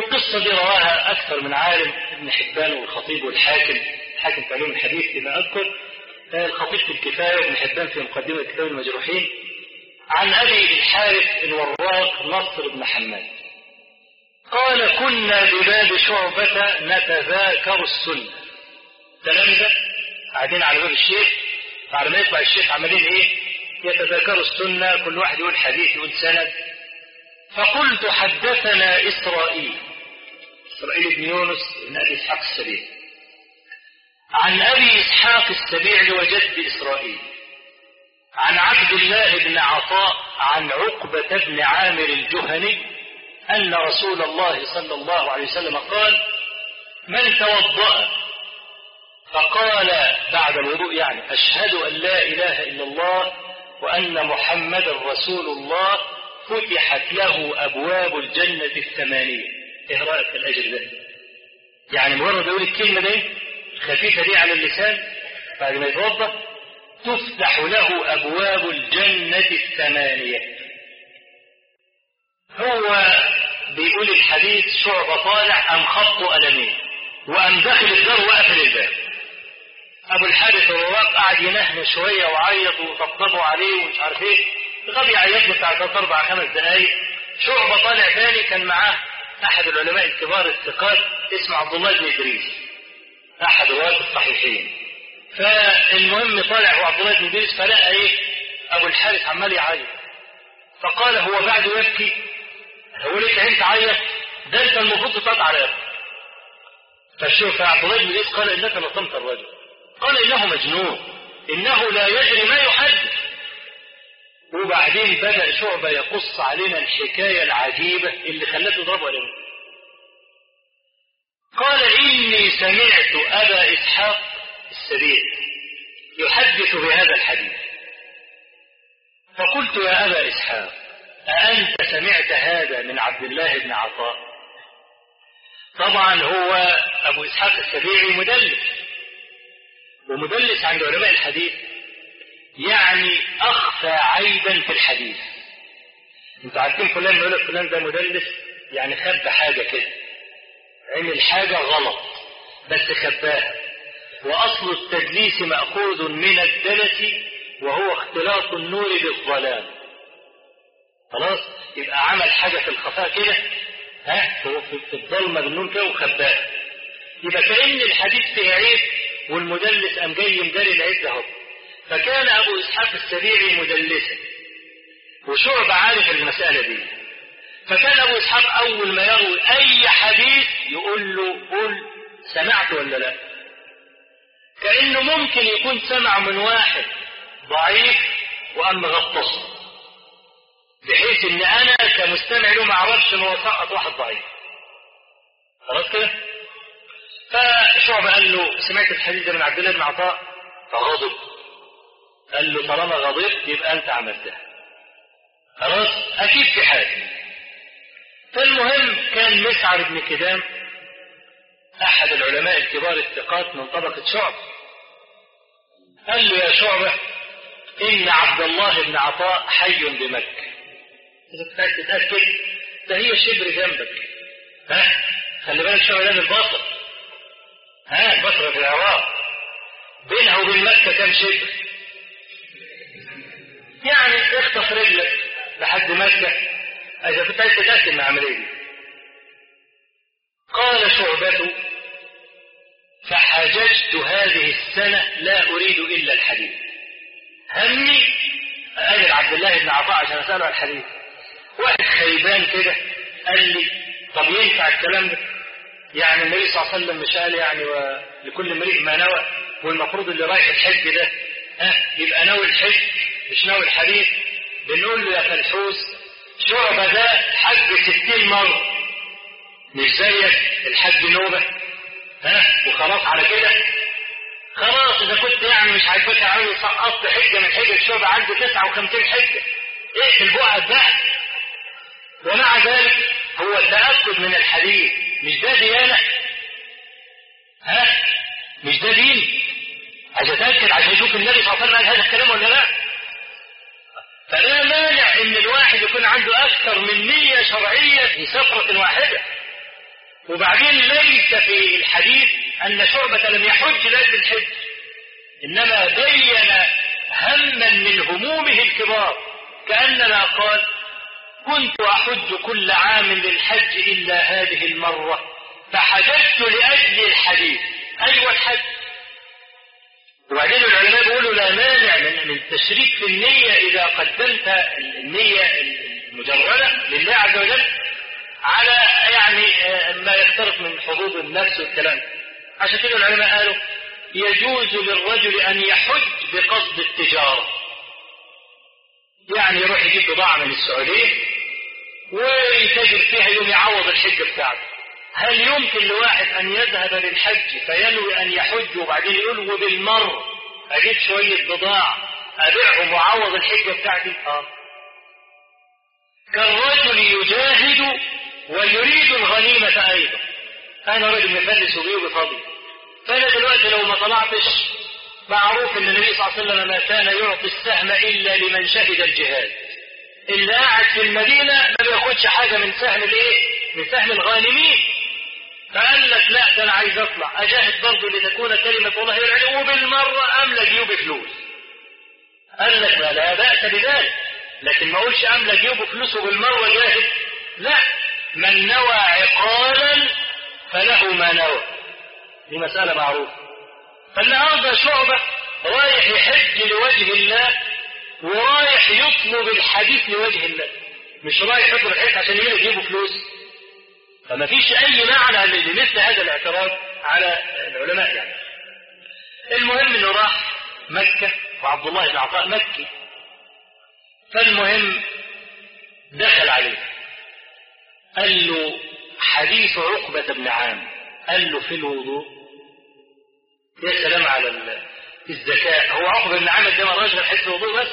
والقصة دي رواها أكثر من عالم، ابن حبان والخطيب والحاكم، الحاكم في علوم الحديث فيما أذكر، الخطيب في الكفاية وابن حبان في مقدمة كتاب المجروحين، عن أبي الحارث الوراق نصر بن حماد قال: كنا بباب شعبة نتذاكر السنة. تلامذة قاعدين على باب الشيخ، بعد ما يطلع الشيخ عمالين يتذاكروا السنة، كل واحد يقول حديث يقول سند. فقلت: حدثنا إسرائيل بن يونس بن أبي إسحاق السبيعي عن أبي إسحاق السبيعي وجد إسرائيل عن عبد الله بن عطاء عن عقبة بن عامر الجهني أن رسول الله صلى الله عليه وسلم قال: من توضأ فقال بعد الوضوء يعني أشهد أن لا إله إلا الله وأن محمدا رسول الله فتحت له أبواب الجنة الثمانية. إيه رأيك في الأجر ده؟ يعني مجرد يقول الكلمة دي خفيفة دي على اللسان بعد ما يتوضأ تفتح له أبواب الجنة الثمانية. هو بيقول الحديث شعبة طالع أم خط قلمين وأم داخل الدار وقفل الباب. أبو الحارث الوراق قعد ينهن شوية وعيط وطبطبوا عليه ومش عارف إيه، غبي عيط له بتاع 4-5 دقايق. شعبة طالع ثاني كان معاه أحد العلماء الكبار الثقات اسمه عبد الله بن إدريس أحد رواة الصحيحين. فالمهم طالع هو عبد الله بن إدريس فلقى أبو الحارث عمال يعيط، فقال: هو بعد يبكي؟ هو ليك عين تعيط؟ ده أنت المفروض تطلع على يبكي. فالشوف عبد الله بن إدريس قال: إنك لطمت الرجل. قال: إنه مجنون، إنه لا يدري ما يحدث. وبعدين بدأ شعبة يقص علينا الحكاية العجيبة اللي خلته ضربه علينا. قال: إني سمعت أبا إسحاق السبيعي يحدث بهذا الحديث، فقلت: يا أبا إسحاق، أأنت سمعت هذا من عبد الله بن عطاء؟ طبعا هو أبو إسحاق السبيعي مدلس، ومدلس عند علماء الحديث يعني أخفى عيبا في الحديث. انتوا عارفين فلان يقول لك فلان ده مدلس، يعني خبى حاجة كده، عمل حاجة غلط بس خباها. وأصل التدليس مأخوذ من الدلس وهو اختلاط النور بالظلام. خلاص، يبقى عمل حاجة في الخفاء كده، في الظلمة بالنور كده وخباها، يبقى كأن الحديث فيه عيب والمدلس قام جاي مداري العيب ده. فكان أبو إسحاق السبيعي مدلسا وشعب عارف المسألة دي. فكان أبو إسحاق أول ما يروي أي حديث يقول له: قل سمعت ولا لا؟ كأنه ممكن يكون سمع من واحد ضعيف وأما غطسه، بحيث إن أنا كمستمع له ما أعرفش إنه سقط واحد ضعيف. خلاص كده؟ فشعب قال له: سمعت الحديث ده من عبد الله بن عطاء؟ فغضب. قال له: طالما غضبت يبقى أنت عملتها. خلاص، أكيد في حاجة. فالمهم كان مسعر بن كدام أحد العلماء الكبار الثقات من طبقة شعب، قال له: يا شعبة، إن عبد الله بن عطاء حي بمكة، إذا كنت تتأكد ده هي شبر جنبك. خلي بالك شعبة ده البصرة، البصرة في العراق، بينها وبين مكة كم شبر؟ يعني اخطف رجلك لحد مكة إذا كنت عايز تتأكد من العملية دي. قال شعبة: فحججت هذه السنة لا أريد إلا الحديث. همي أجل عبد الله بن عطاء عشان أسأله عن الحديث. واحد خيبان كده قال لي: طب ينفع الكلام ده؟ يعني النبي صلى الله عليه وسلم مش قال يعني ولكل امرئ ما نوى، والمفروض اللي رايح الحج ده يبقى ناوي الحج مش ناوي الحديث. بنقول له: يا فلحوس، شعبة ده حج 60 مرة، مش زيك الحج نوبة وخلاص على كده. خلاص إذا كنت يعني مش عاجبك عاوز سقطت حجة من حجة شعبة عنده 59 حجة، في البعد بقى. ومع ذلك هو التأكد من الحديث مش ده ديانة؟ مش ده دين؟ عشان أتأكد عشان يشوف النبي صلى الله عليه وسلم قال هذا الكلام ولا لا؟ فلا مانع إن الواحد يكون عنده أكثر من 100 شرعية في سفرة واحدة. وبعدين ليس في الحديث أن شعبة لم يحج لأجل الحج، إنما بين هما من همومه الكبار، كأنما قال كنت أحج كل عام للحج إلا هذه المرة فحججت لأجل الحديث. أيوة الحج. وبعدين العلماء بيقولوا لا مانع من التشريك في النية إذا قدمت النية المجردة لله عز وجل على يعني ما يختلف من حظوظ النفس والكلام. عشان كده العلماء قالوا يجوز للرجل أن يحج بقصد التجارة، يعني يروح يجيب بضاعة من السعودية ويتاجر فيها يوم يعوض الحج بتاعته. هل يمكن لواحد أن يذهب للحج فينوي أن يحج وبعدين يقول وبالمر أجيب شوية بضاعة أبيعهم وأعوض الحج بتاعتي؟ كالرجل يجاهد ويريد الغنيمة أيضا. أنا رجل مفلس وبيه بفضل، فأنا دلوقتي لو ما طلعتش، معروف أن النبي صلى الله عليه وسلم ما كان يعطي السهم إلا لمن شهد الجهاد. اللي قاعد في المدينة ما بياخدش حاجة من سهم الإيه؟ من سهم الغانمين. فقال لك لا ده أنا عايز أطلع أجاهد برضه لتكون كلمة الله هي العليا وبالمرة أملى جيوبي فلوس. قال لك لا بأس بذلك، لكن ما أقولش أملى جيوبه فلوس وبالمرة جاهد. لا، من نوى عقالا فله ما نوى، دي مسألة معروفة. فالنهارده شعبة رايح يحج لوجه الله ورايح يطلب الحديث لوجه الله، مش رايح يطلب الحديث عشان يجيبوا فلوس. فما فيش أي معنى لمثل هذا الاعتراض على العلماء يعني. المهم إنه راح مكة وعبد الله بن عطاء مكي، فالمهم دخل عليه قال له حديث عقبة بن عامر، قال له في الوضوء. يا سلام على الذكاء. هو عقبة بن عامر ده ما راجل من حيث الوضوء بس؟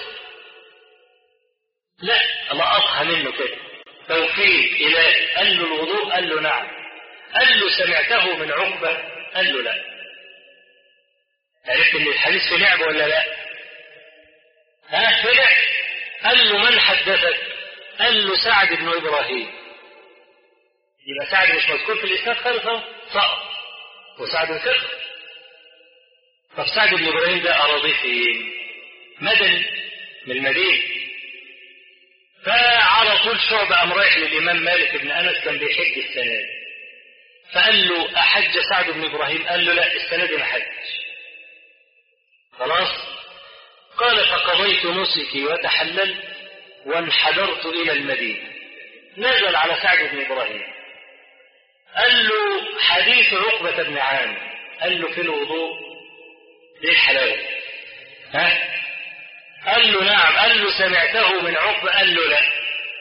لا، الله أضحى منه كده توفيق إلهي. قال له الوضوء؟ قال له نعم. قال له سمعته من عقبة؟ قال له لا. عرفت ان الحديث في لعب ولا لا؟ في لعب. قال له من حدثك؟ قال له سعد بن إبراهيم. يبقى سعد مش مذكور في الإسناد خالص اهو، سقط وسعد ثقة. طب سعد بن إبراهيم ده أراضيه فين؟ مدني من المدينة. فعلى طول شعبة قام رايح للإمام مالك بن أنس كان بيحج السنة دي، فقال له أحج سعد بن إبراهيم؟ قال له لا السنة دي ما حج. خلاص. قال فقضيت نسكي وتحللت وانحدرت إلى المدينة. نزل على سعد بن إبراهيم قال له حديث عقبة بن عامر، قال له في الوضوء؟ ليه الحلاوة؟ قال له نعم. قال له سمعته من عقبة؟ قال له لا.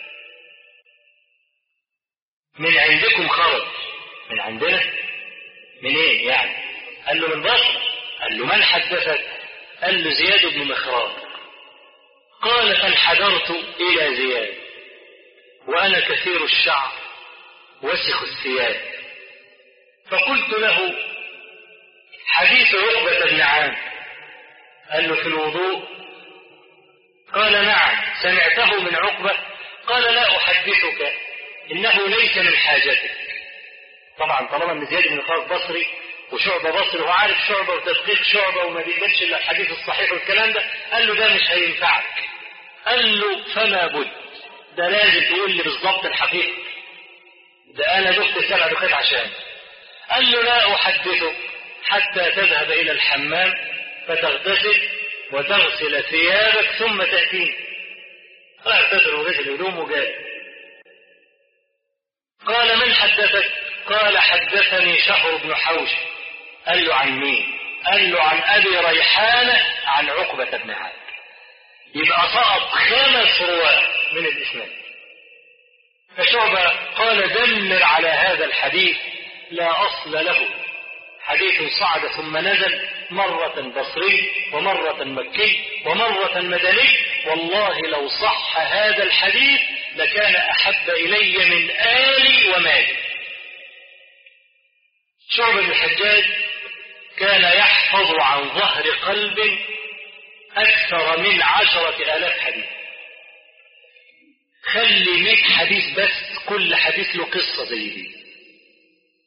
من عندكم خرج؟ من عندنا؟ من ايه يعني؟ قال له من بصر. قال له من حدثك؟ قال له زياد بن مخراج. قال فانحدرت إلى زياد وأنا كثير الشعر وسخ الثياب، فقلت له حديث عقبة بن عامر؟ قال له في الوضوء؟ قال نعم. سمعته من عقبة؟ قال لا أحدثك، إنه ليس من حاجتك. طبعا طالما ان زياد بن مخراج بصري وشعبة بصري وعارف شعبة وتدقيق شعبة وما بيقبلش الا الحديث الصحيح والكلام ده، قال له ده مش هينفعك. قال له فما بد، ده لازم تقول لي بالظبط الحقيقة، ده أنا دخت 7 دقات عشان. قال له لا أحدثك حتى تذهب إلى الحمام فتغتسل وتغسل ثيابك ثم تأتيني. فاعتذر ورجل هدوم وجاء. قال من حدثك؟ قال حدثني شهر بن حوش. قال له عن مين؟ قال له عن أبي ريحانة عن عقبة بن عامر. يبقى سقط 5 رواة من الإسناد. فشعبة قال دمر على هذا الحديث لا أصل له، حديث صعد ثم نزل، مرة بصري ومرة مكي ومرة مدني، والله لو صح هذا الحديث لكان أحب إلي من آلي ومالي. شعبة بن الحجاج كان يحفظ عن ظهر قلب أكثر من 10,000 حديث. خلي 100 حديث بس كل حديث له قصة زي دي.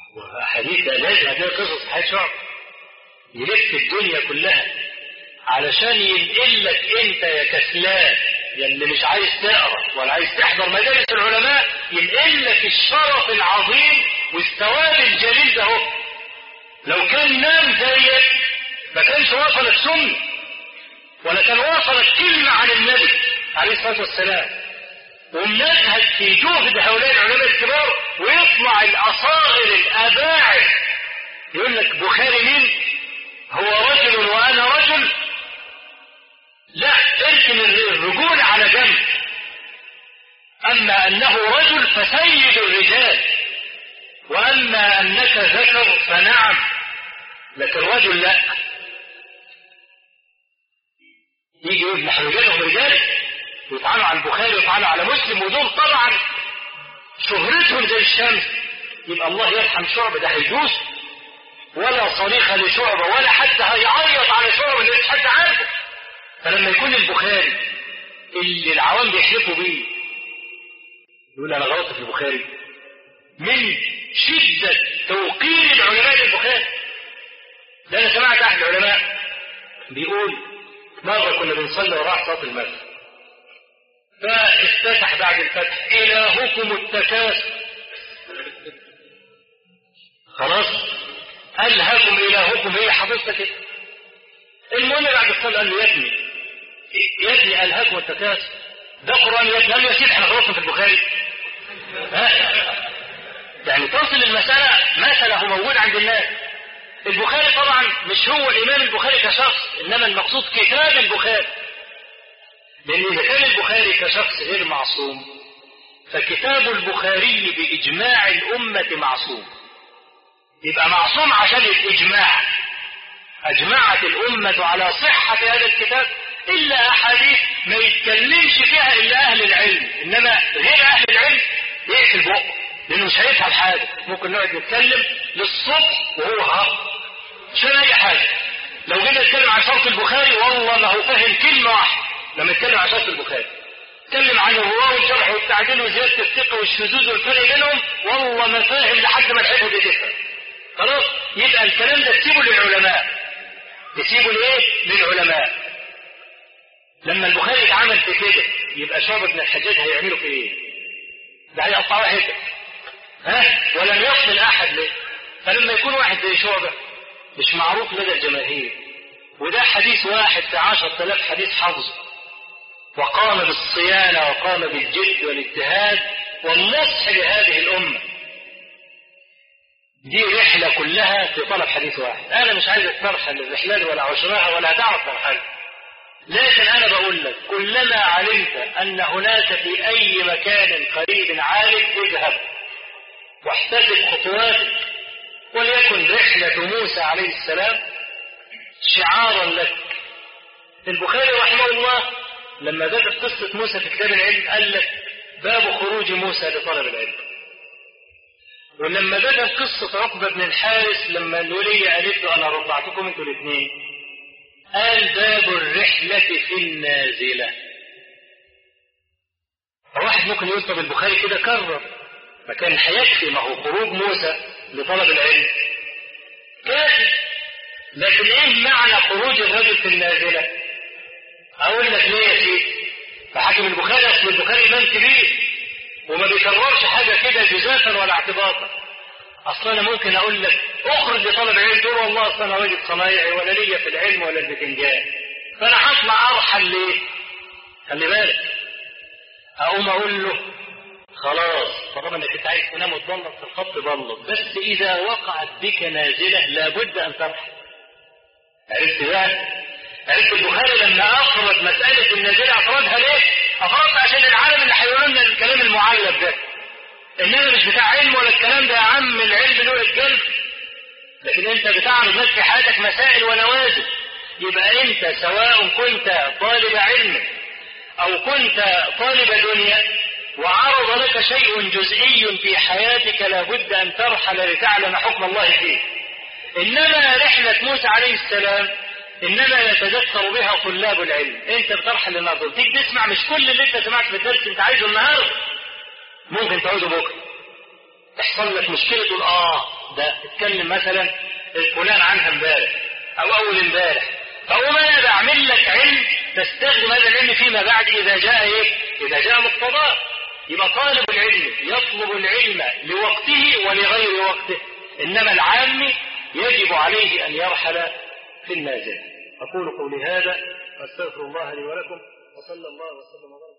وحديث لازم هتلاقي قصص في حياة شعبة يلف الدنيا كلها علشان ينقل لك انت يا كسلان يا اللي مش عايز تقرا ولا عايز تحضر مجالس العلماء، ينقل لك الشرف العظيم والثواب الجليل ده اهو. لو كان نام زيك ما كانش وصلك سنه ولا كان وصلك كلمه عن النبي عليه الصلاه والسلام. ومنهج في جهد هؤلاء العلماء الكبار، ويطلع الاصاغر الاباعد يقول لك بخاري مين؟ هو رجل وانا رجل؟ لا، اركن الرجول على جنب. اما انه رجل فسيد الرجال، واما انك ذكر فنعم، لكن رجل لا. يجي يقول نحن رجالهم رجال ويطعنوا على البخاري ويطعنوا على مسلم، ودول طبعا شهرتهم زي الشمس. يبقى الله يرحم شعبة ده هيجوز ولا صريخ لشعبة ولا حد هيعيط على شعبة اللي مش حد عارفه. فلما يكون البخاري اللي العوام بيحلفوا بيه يقول انا غلطت في البخاري من شدة توقير العلماء للبخاري. ده انا سمعت احد العلماء بيقول مرة كنا بنصلي وراء صلاة المغرب، فافتتح بعد الفتح إلهكم التكاثر. خلاص ألهكم إلهكم، هي حفظت كده. المهم بعد الصلاة قال له يا ابني ألهكم التكاثر ده قرآن يا ابني. قال له يا سيدي احنا غلطنا في البخاري. يعني تصل المسألة مثله موجود عند الناس. البخاري طبعا مش هو الإمام البخاري كشخص، إنما المقصود كتاب البخاري. لأن إذا كان البخاري كشخص غير معصوم فكتاب البخاري بإجماع الأمة معصوم. يبقى معصوم عشان الإجماع، أجمعت الأمة على صحة هذا الكتاب إلا أحاديث ما يتكلمش فيها إلا أهل العلم، إنما غير أهل العلم يقفل بقه لأنه مش هيفهم حاجة. ممكن نقعد نتكلم للصبح وهو هرب عشان أي حاجة. لو جينا نتكلم عن شرط البخاري والله ما هو فاهم كلمة واحدة. لما نتكلم عن شرط البخاري نتكلم عن الرواه والجرح والتعديل وزيادة الثقة والشذوذ والفرق بينهم، والله ما فاهم لحد ما الحفظ يتفهم. خلاص يبقى الكلام ده تسيبه للعلماء، تسيبه لإيه؟ للعلماء. لما البخاري اتعمل في كده يبقى شعبة بن الحجاج هيعملوا في ايه؟ ده هيقطعوا حتة ولم يصل احد له. فلما يكون واحد زي شعبة مش معروف لدى الجماهير، وده حديث واحد في 10,000 حديث حفظه، وقام بالصيانة وقام بالجد والاجتهاد والنصح لهذه الأمة، دي رحلة كلها في طلب حديث واحد. أنا مش عايز ترحل الرحلات ولا عشرها ولا تعرف ترحل، لكن أنا بقول لك كلما علمت أن هناك في أي مكان قريب عالم اذهب واحتسب خطواتك، وليكن رحلة موسى عليه السلام شعارا لك. البخاري رحمه الله لما ذكر قصة موسى في كتاب العلم قال لك باب خروج موسى لطلب العلم. ولما ذكر قصة عقبة بن الحارث لما الولية قالت له أنا رضعتكم انتوا الاثنين، قال باب الرحلة في النازلة. واحد ممكن يقول طب البخاري كده كرر، ما كان هيكفي، ما هو خروج موسى لطلب العلم كافي. لكن ايه معنى خروج الرجل في النازلة؟ اقول لك ليه يا سيدي. فحاكم البخاري اصل البخاري امام كبير وما بيكررش حاجة كده جزافا ولا اعتباطا. اصلا انا ممكن اقول لك اخرج لطلب العلم تقول والله اصلا انا راجل صنايعي ولا ليا في العلم ولا البتنجان، فانا هطلع ارحل ليه؟ خلي بالك. اقوم اقول له خلاص طالما انك انت عايز تنام وتضلط في الخط ضلط، بس اذا وقعت بك نازله لابد ان ترحل. عرفت بقى؟ عرفت البخاري لما افرد مساله النازله افردها ليه؟ افردها عشان العالم اللي هيقولوا لنا الكلام المعلب ده، انما مش بتاع علم ولا الكلام ده يا عم. العلم له الجلد، لكن انت بتعرض لك في حياتك مسائل ونوازل. يبقى انت سواء كنت طالب علم او كنت طالب دنيا وعرض لك شيء جزئي في حياتك لابد ان ترحل لتعلم حكم الله فيه. انما رحلة موسى عليه السلام انما يتذكر بها طلاب العلم. انت بترحل للنظر تيجي تسمع مش كل اللي انت سمعت في الدرس انت عايزه النهارده، ممكن تعوده بكره. تحصل لك مشكلة تقول ده اتكلم مثلا فلان عنها امبارح او اول امبارح، فاقوم انا بعمل لك علم تستخدم هذا العلم فيما بعد اذا جاء مقتضاه. يبقى طالب العلم يطلب العلم لوقته ولغير وقته، انما العام يجب عليه ان يرحل في النازل. اقول قولي هذا واستغفر الله لي ولكم، وصلى الله وسلم وبارك.